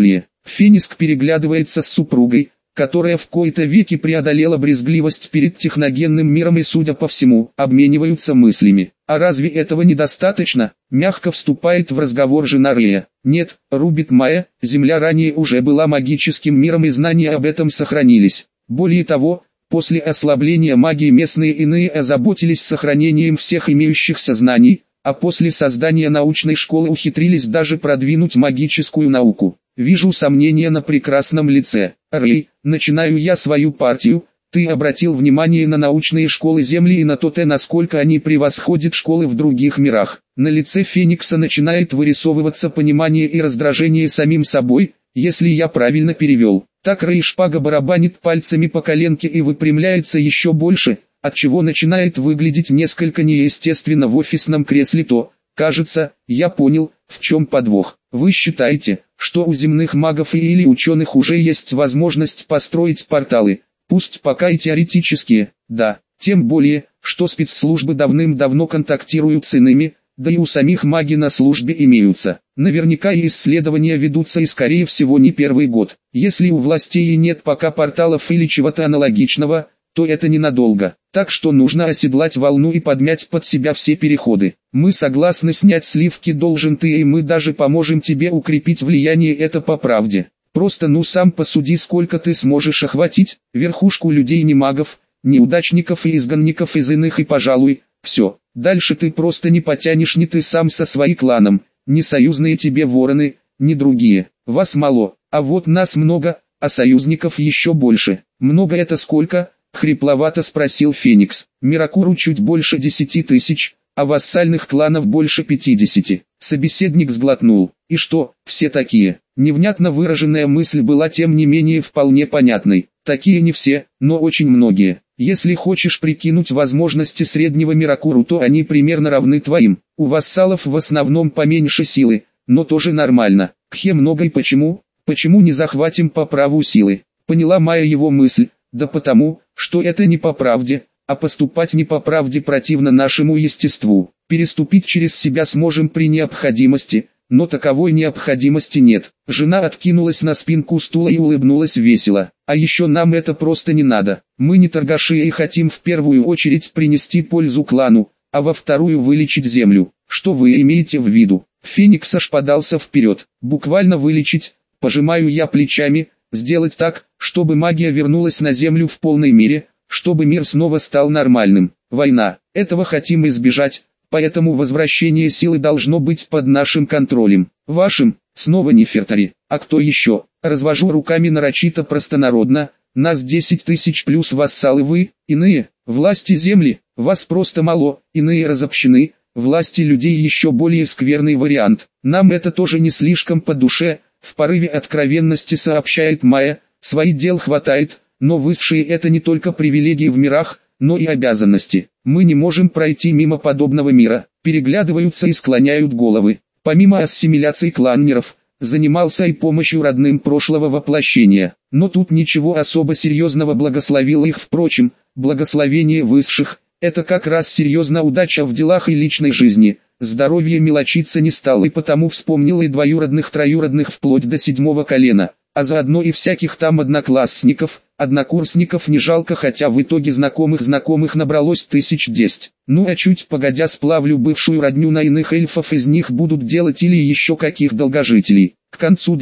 Феникс переглядывается с супругой, которая в кои-то веки преодолела брезгливость перед техногенным миром и, судя по всему, обмениваются мыслями. А разве этого недостаточно? Мягко вступает в разговор жена Рея. Нет, рубит Майя, Земля ранее уже была магическим миром и знания об этом сохранились. Более того, после ослабления магии местные иные озаботились сохранением всех имеющихся знаний, а после создания научной школы ухитрились даже продвинуть магическую науку. Вижу сомнения на прекрасном лице. Рэй, начинаю я свою партию. Ты обратил внимание на научные школы Земли и на то, насколько они превосходят школы в других мирах. На лице Феникса начинает вырисовываться понимание и раздражение самим собой, если я правильно перевел. Так Рэй шпага барабанит пальцами по коленке и выпрямляется еще больше, отчего начинает выглядеть несколько неестественно в офисном кресле. То, кажется, я понял, в чем подвох. Вы считаете, что у земных магов или ученых уже есть возможность построить порталы, пусть пока и теоретические, да, тем более, что спецслужбы давным-давно контактируют с иными, да и у самих маги на службе имеются. Наверняка и исследования ведутся и скорее всего не первый год. Если у властей и нет пока порталов или чего-то аналогичного, то это ненадолго. Так что нужно оседлать волну и подмять под себя все переходы. Мы согласны снять сливки, должен ты, и мы даже поможем тебе укрепить влияние, это по правде. Просто сам посуди, сколько ты сможешь охватить, верхушку людей, не магов, неудачников и изгнанников из иных, и пожалуй, все. Дальше ты просто не потянешь ни ты сам со своим кланом, ни союзные тебе вороны, ни другие. Вас мало, а вот нас много, а союзников еще больше. Много это сколько? Хрипловато спросил Феникс. Миракуру чуть больше 10 тысяч, а вассальных кланов больше 50. Собеседник сглотнул. И что, все такие? Невнятно выраженная мысль была тем не менее вполне понятной. Такие не все, но очень многие. Если хочешь прикинуть возможности среднего Миракуру, то они примерно равны твоим. У вассалов в основном поменьше силы, но тоже нормально. Кхе много и почему? Почему не захватим по праву силы? Поняла Майя его мысль. Да потому, что это не по правде, а поступать не по правде противно нашему естеству. Переступить через себя сможем при необходимости, но таковой необходимости нет. Жена откинулась на спинку стула и улыбнулась весело. А еще нам это просто не надо. Мы не торгаши и хотим в первую очередь принести пользу клану, а во вторую вылечить землю. Что вы имеете в виду? Феникс аж подался вперед. Буквально вылечить, пожимаю я плечами. Сделать так, чтобы магия вернулась на землю в полной мере, чтобы мир снова стал нормальным. Война. Этого хотим избежать, поэтому возвращение силы должно быть под нашим контролем. Вашим, снова Нефертари. А кто еще? Развожу руками нарочито простонародно. Нас 10 тысяч плюс вассалы, вы, иные, власти земли, вас просто мало, иные разобщены, власти людей еще более скверный вариант. Нам это тоже не слишком по душе. В порыве откровенности сообщает Майя, своих дел хватает, но высшие это не только привилегии в мирах, но и обязанности. Мы не можем пройти мимо подобного мира. Переглядываются и склоняют головы. Помимо ассимиляции кланнеров, занимался и помощью родным прошлого воплощения. Но тут ничего особо серьезного, благословил их. Впрочем, благословение высших – это как раз серьезная удача в делах и личной жизни. Здоровье мелочиться не стал и потому вспомнил и двоюродных, троюродных вплоть до 7-го колена, а заодно и всяких там одноклассников, однокурсников не жалко, хотя в итоге знакомых набралось 1010. Ну а чуть погодя сплавлю бывшую родню на иных эльфов, из них будут делать или еще каких долгожителей. К концу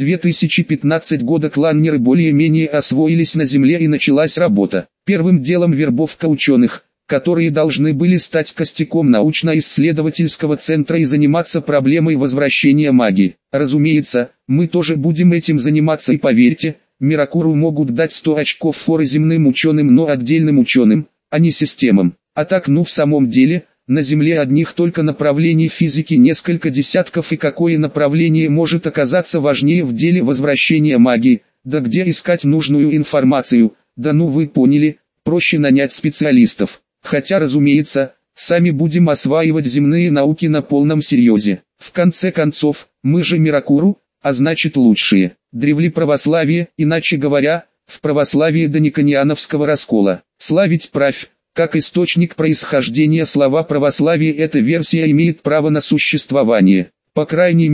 2015 года кланнеры более-менее освоились на земле и началась работа. Первым делом вербовка ученых, которые должны были стать костяком научно-исследовательского центра и заниматься проблемой возвращения магии. Разумеется, мы тоже будем этим заниматься, и поверьте, Миракуру могут дать 100 очков форы земным ученым, но отдельным ученым, а не системам. А так в самом деле, на Земле одних только направлений физики несколько десятков, и какое направление может оказаться важнее в деле возвращения магии, да где искать нужную информацию, да вы поняли, проще нанять специалистов. Хотя, разумеется, сами будем осваивать земные науки на полном серьезе. В конце концов, мы же Миракуру, а значит лучшие. Древли православие, иначе говоря, в православии до никониановского раскола. Славить правь, как источник происхождения слова православие, эта версия имеет право на существование. По крайней мере,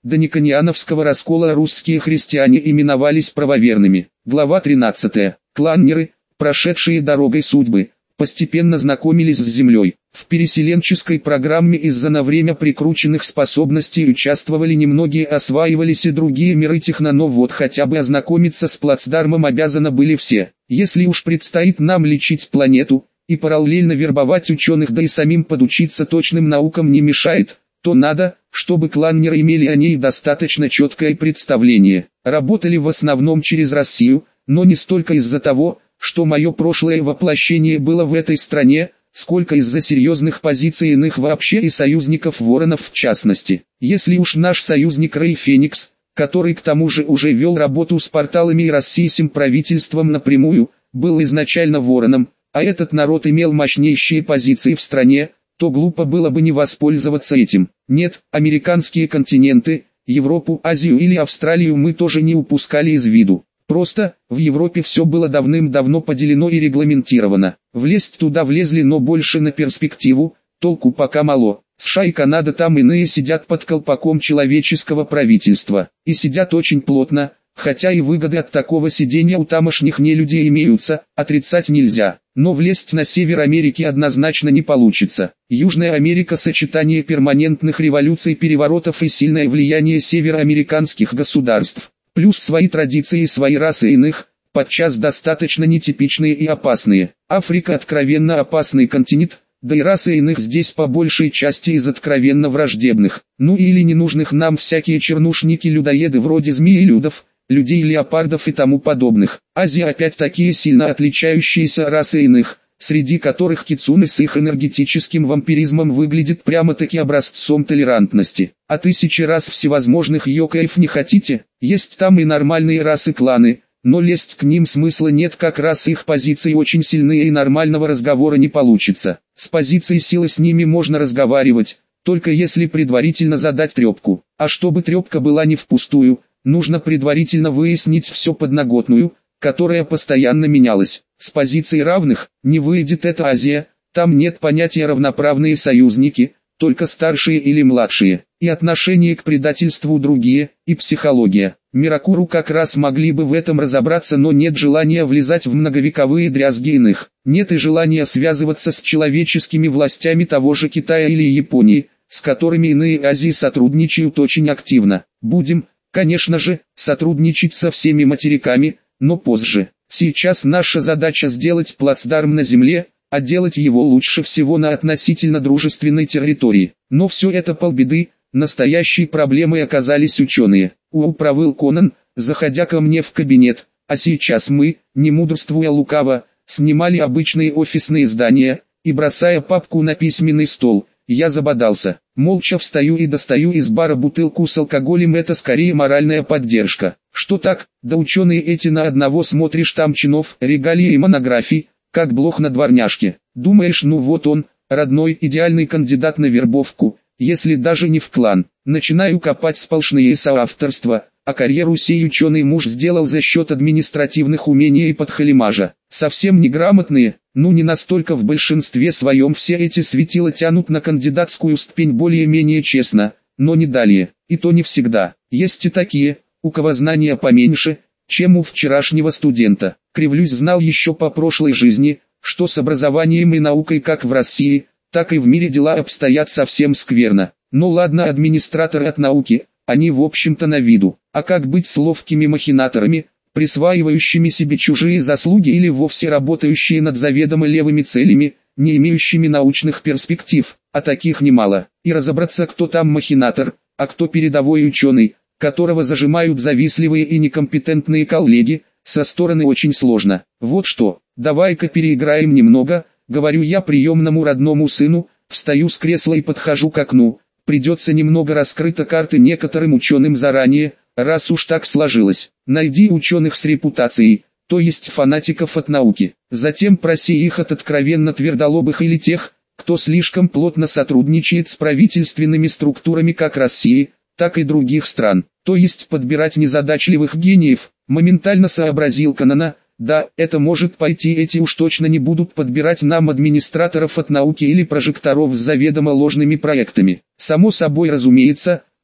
До никониановского раскола русские христиане именовались правоверными. Глава 13. Кланнеры, прошедшие дорогой судьбы, постепенно знакомились с землей. В переселенческой программе из-за на время прикрученных способностей участвовали немногие, осваивались и другие миры техно, но вот хотя бы ознакомиться с плацдармом обязаны были все. Если уж предстоит нам лечить планету, и параллельно вербовать ученых, да и самим подучиться точным наукам не мешает, то надо, чтобы кланнеры имели о ней достаточно четкое представление. Работали в основном через Россию, но не столько из-за того, что мое прошлое воплощение было в этой стране, сколько из-за серьезных позиций иных вообще и союзников Воронов в частности. Если уж наш союзник Рэй Феникс, который к тому же уже вел работу с порталами и российским правительством напрямую, был изначально Вороном, а этот народ имел мощнейшие позиции в стране, то глупо было бы не воспользоваться этим. Нет, американские континенты, Европу, Азию или Австралию мы тоже не упускали из виду. Просто, в Европе все было давным-давно поделено и регламентировано. Влезть туда влезли, но больше на перспективу, толку пока мало. США и Канада там иные сидят под колпаком человеческого правительства. И сидят очень плотно, хотя и выгоды от такого сидения у тамошних нелюдей имеются, отрицать нельзя. Но влезть на север Америки однозначно не получится. Южная Америка — сочетание перманентных революций, переворотов и сильное влияние североамериканских государств. Плюс свои традиции и свои расы иных, подчас достаточно нетипичные и опасные. Африка — откровенно опасный континент, да и расы иных здесь по большей части из откровенно враждебных. Ну или ненужных нам всякие чернушники-людоеды вроде змеелюдов, людей-леопардов и тому подобных. Азия опять такие сильно отличающиеся расы иных, среди которых кицуны с их энергетическим вампиризмом выглядит прямо-таки образцом толерантности. А тысячи раз всевозможных йокаев не хотите? Есть там и нормальные расы-кланы, но лезть к ним смысла нет, как раз их позиции очень сильные и нормального разговора не получится. С позиции силы с ними можно разговаривать, только если предварительно задать трепку. А чтобы трепка была не впустую, нужно предварительно выяснить все подноготную, которая постоянно менялась. С позиций равных не выйдет эта Азия, там нет понятия равноправные союзники, только старшие или младшие, и отношение к предательству другие, и психология. Миракуру как раз могли бы в этом разобраться, но нет желания влезать в многовековые дрязги иных. Нет и желания связываться с человеческими властями того же Китая или Японии, с которыми иные Азии сотрудничают очень активно. Будем, конечно же, сотрудничать со всеми материками, но позже. Сейчас наша задача сделать плацдарм на земле, а делать его лучше всего на относительно дружественной территории. Но все это полбеды, настоящей проблемой оказались ученые. Провыл Конан, заходя ко мне в кабинет, а сейчас мы, не мудрствуя лукаво, снимали обычные офисные здания, и бросая папку на письменный стол, я забодался. Молча встаю и достаю из бара бутылку с алкоголем, это скорее моральная поддержка. Что так, да ученые эти на одного смотришь, там чинов, регалий и монографий, как блох на дворняжке. Думаешь, ну вот он, родной идеальный кандидат на вербовку, если даже не в клан. Начинаю копать сплошные соавторства, а карьеру сей ученый муж сделал за счет административных умений и подхалимажа. Совсем неграмотные, ну не настолько в большинстве своем, все эти светила тянут на кандидатскую ступень более-менее честно, но не далее, и то не всегда. Есть и такие, у кого знания поменьше, чем у вчерашнего студента. Кривлюсь, знал еще по прошлой жизни, что с образованием и наукой как в России, так и в мире дела обстоят совсем скверно. Ну ладно, администраторы от науки, они в общем-то на виду. А как быть с ловкими махинаторами, присваивающими себе чужие заслуги или вовсе работающие над заведомо левыми целями, не имеющими научных перспектив, а таких немало. И разобраться, кто там махинатор, а кто передовой ученый, которого зажимают завистливые и некомпетентные коллеги, со стороны очень сложно. Вот что, давай-ка переиграем немного, говорю я приемному родному сыну, встаю с кресла и подхожу к окну. Придется немного раскрыть карты некоторым ученым заранее, раз уж так сложилось. Найди ученых с репутацией, то есть фанатиков от науки. Затем проси их от откровенно твердолобых или тех, кто слишком плотно сотрудничает с правительственными структурами как России, так и других стран. То есть подбирать незадачливых гениев. Моментально сообразил Конана. Да, это может пойти, эти уж точно не будут подбирать нам администраторов от науки или прожекторов с заведомо ложными проектами. Само собой разумеется,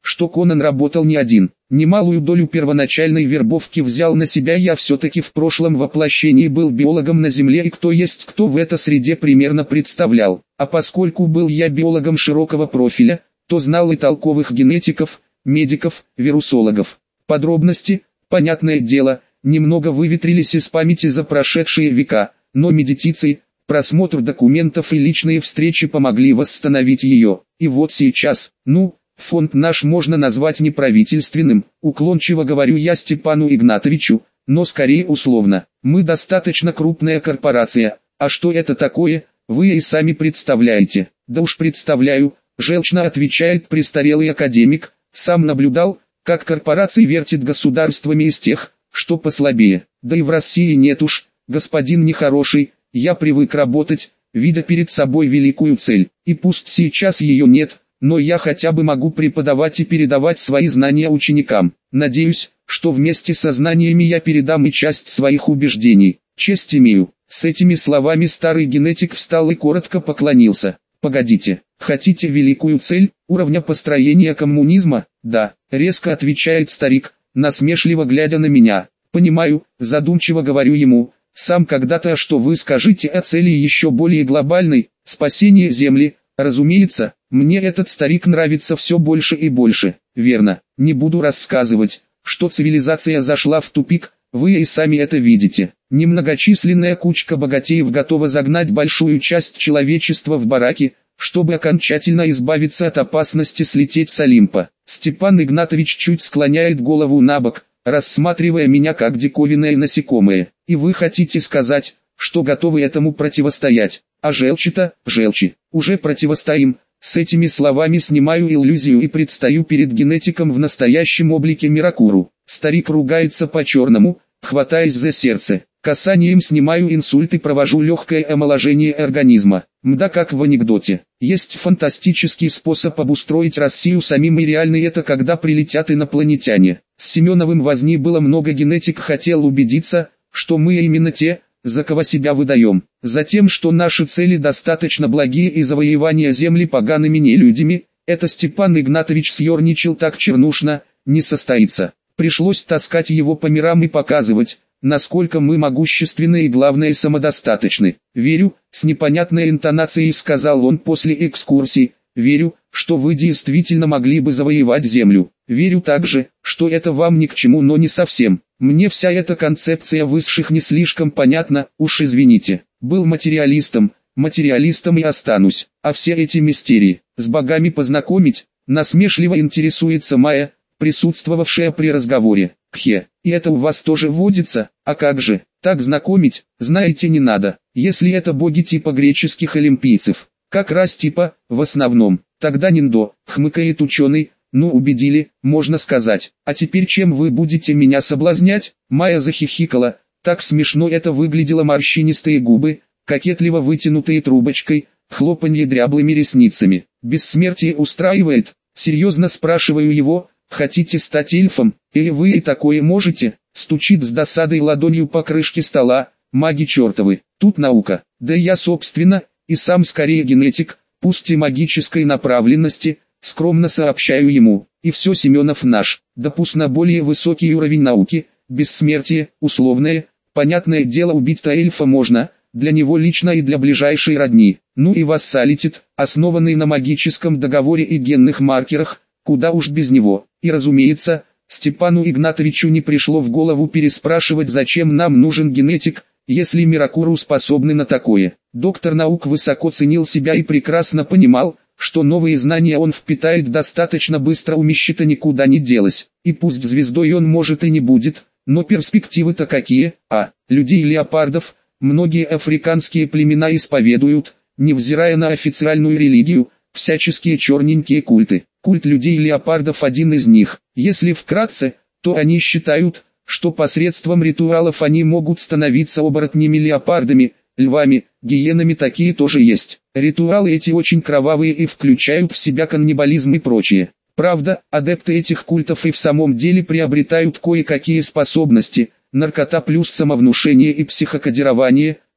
что Конан работал не один. Немалую долю первоначальной вербовки взял на себя я, все-таки в прошлом воплощении был биологом на Земле, и кто есть кто в этой среде примерно представлял. А поскольку был я биологом широкого профиля, то знал и толковых генетиков, медиков, вирусологов. Подробности, понятное дело, немного выветрились из памяти за прошедшие века, но медитиции, просмотр документов и личные встречи помогли восстановить ее. И вот сейчас, фонд наш можно назвать неправительственным, уклончиво говорю я Степану Игнатовичу, но скорее условно. Мы достаточно крупная корпорация, а что это такое, вы и сами представляете. Да уж представляю, желчно отвечает престарелый академик, сам наблюдал, как корпорации вертит государствами из тех, что послабее. Да и в России нет уж, господин нехороший, я привык работать, видя перед собой великую цель, и пусть сейчас ее нет, но я хотя бы могу преподавать и передавать свои знания ученикам. Надеюсь, что вместе со знаниями я передам и часть своих убеждений. Честь имею. С этими словами старый генетик встал и коротко поклонился. Погодите, хотите великую цель, уровня построения коммунизма? Да, резко отвечает старик, насмешливо глядя на меня. Понимаю, задумчиво говорю ему. Сам когда-то, а что вы скажете о цели еще более глобальной, спасение Земли? Разумеется, мне этот старик нравится все больше и больше. Верно, не буду рассказывать, что цивилизация зашла в тупик, вы и сами это видите. Немногочисленная кучка богатеев готова загнать большую часть человечества в бараки, чтобы окончательно избавиться от опасности слететь с Олимпа. Степан Игнатович чуть склоняет голову набок, рассматривая меня как диковинное насекомое. И вы хотите сказать, что готовы этому противостоять? А желчи-то, желчи, уже противостоим. С этими словами снимаю иллюзию и предстаю перед генетиком в настоящем облике Миракуру. Старик ругается по-черному, хватаясь за сердце. Касанием снимаю инсульт и провожу легкое омоложение организма. Мда, как в анекдоте. Есть фантастический способ обустроить Россию самим, и реальный это когда прилетят инопланетяне. С Семеновым возни было много, генетик хотел убедиться, что мы именно те, за кого себя выдаем. Затем, что наши цели достаточно благие и завоевание Земли погаными нелюдями, это Степан Игнатович съерничал так чернушно, не состоится. Пришлось таскать его по мирам и показывать, насколько мы могущественны и главное самодостаточны. Верю, с непонятной интонацией сказал он после экскурсии, верю, что вы действительно могли бы завоевать Землю. Верю также, что это вам ни к чему, но не совсем. Мне вся эта концепция высших не слишком понятна, уж извините. Был материалистом и останусь. А все эти мистерии, с богами познакомить, насмешливо интересуется Майя, присутствовавшая при разговоре. Кхе, и это у вас тоже водится? А как же, так знакомить, знаете, не надо, если это боги типа греческих олимпийцев. Как раз типа, в основном. Тогда ниндо, хмыкает ученый. Ну, убедили, можно сказать. А теперь чем вы будете меня соблазнять? Майя захихикала. Так смешно это выглядело: морщинистые губы, кокетливо вытянутые трубочкой, хлопанье дряблыми ресницами. Бессмертие устраивает? Серьезно спрашиваю его. Хотите стать эльфом? И вы и такое можете? Стучит с досадой ладонью по крышке стола. Маги чертовы, тут наука. Да я собственно, и сам скорее генетик, пусть и магической направленности. Скромно сообщаю ему, и все, Семенов наш, да пусть на более высокий уровень науки, бессмертие, условное, понятное дело, убить-то эльфа можно, для него лично и для ближайшей родни, ну и вассалитет, основанный на магическом договоре и генных маркерах, куда уж без него, и разумеется, Степану Игнатовичу не пришло в голову переспрашивать, зачем нам нужен генетик, если Миракуру способны на такое. Доктор наук высоко ценил себя и прекрасно понимал, что новые знания он впитает достаточно быстро, умещи-то никуда не делось, и пусть звездой он может и не будет, но перспективы-то какие, людей-леопардов, многие африканские племена исповедуют, невзирая на официальную религию, всяческие черненькие культы. Культ людей-леопардов один из них. Если вкратце, то они считают, что посредством ритуалов они могут становиться оборотнями-леопардами, львами, гиенами, такие тоже есть. Ритуалы эти очень кровавые и включают в себя каннибализм и прочее. Правда, адепты этих культов и в самом деле приобретают кое-какие способности, наркота плюс самовнушение и психокодирование,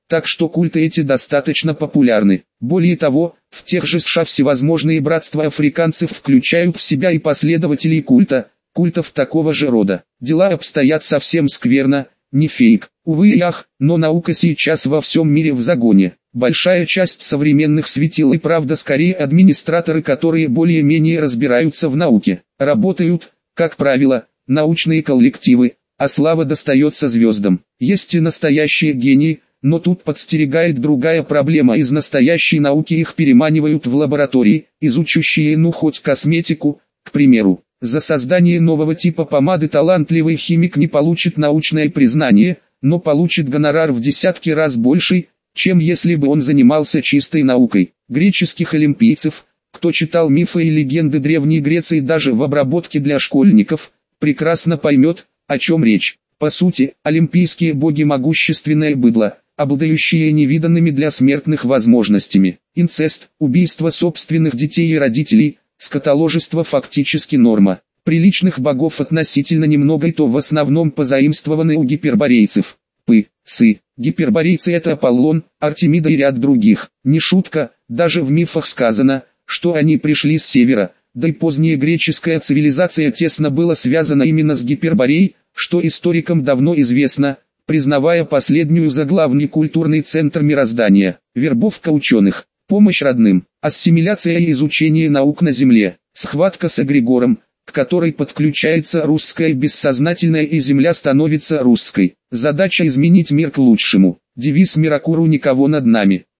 так что культы эти достаточно популярны. Более того, в тех же США всевозможные братства африканцев включают в себя и последователей культов такого же рода. Дела обстоят совсем скверно, не фейк, увы и ах, но наука сейчас во всем мире в загоне. Большая часть современных светил и правда скорее администраторы, которые более-менее разбираются в науке. Работают, как правило, научные коллективы, а слава достается звездам. Есть и настоящие гении, но тут подстерегает другая проблема: из настоящей науки их переманивают в лаборатории, изучающие хоть косметику, к примеру. За создание нового типа помады талантливый химик не получит научное признание, но получит гонорар в десятки раз больший, чем если бы он занимался чистой наукой. Греческих олимпийцев, кто читал мифы и легенды Древней Греции даже в обработке для школьников, прекрасно поймет, о чем речь. По сути, олимпийские боги — могущественное быдло, обладающие невиданными для смертных возможностями. Инцест, убийство собственных детей и родителей, скотоложество фактически норма. Приличных богов относительно немного, и то в основном позаимствованы у гиперборейцев. Гиперборейцы — это Аполлон, Артемида и ряд других. Не шутка, даже в мифах сказано, что они пришли с севера, да и поздняя греческая цивилизация тесно была связана именно с Гипербореей, что историкам давно известно, признавая последнюю за главный культурный центр мироздания. Вербовка ученых, помощь родным, ассимиляция и изучение наук на земле, схватка с эгрегором, к которой подключается русское бессознательное, и земля становится русской. Задача — изменить мир к лучшему. Девиз Миракуру: никого над нами.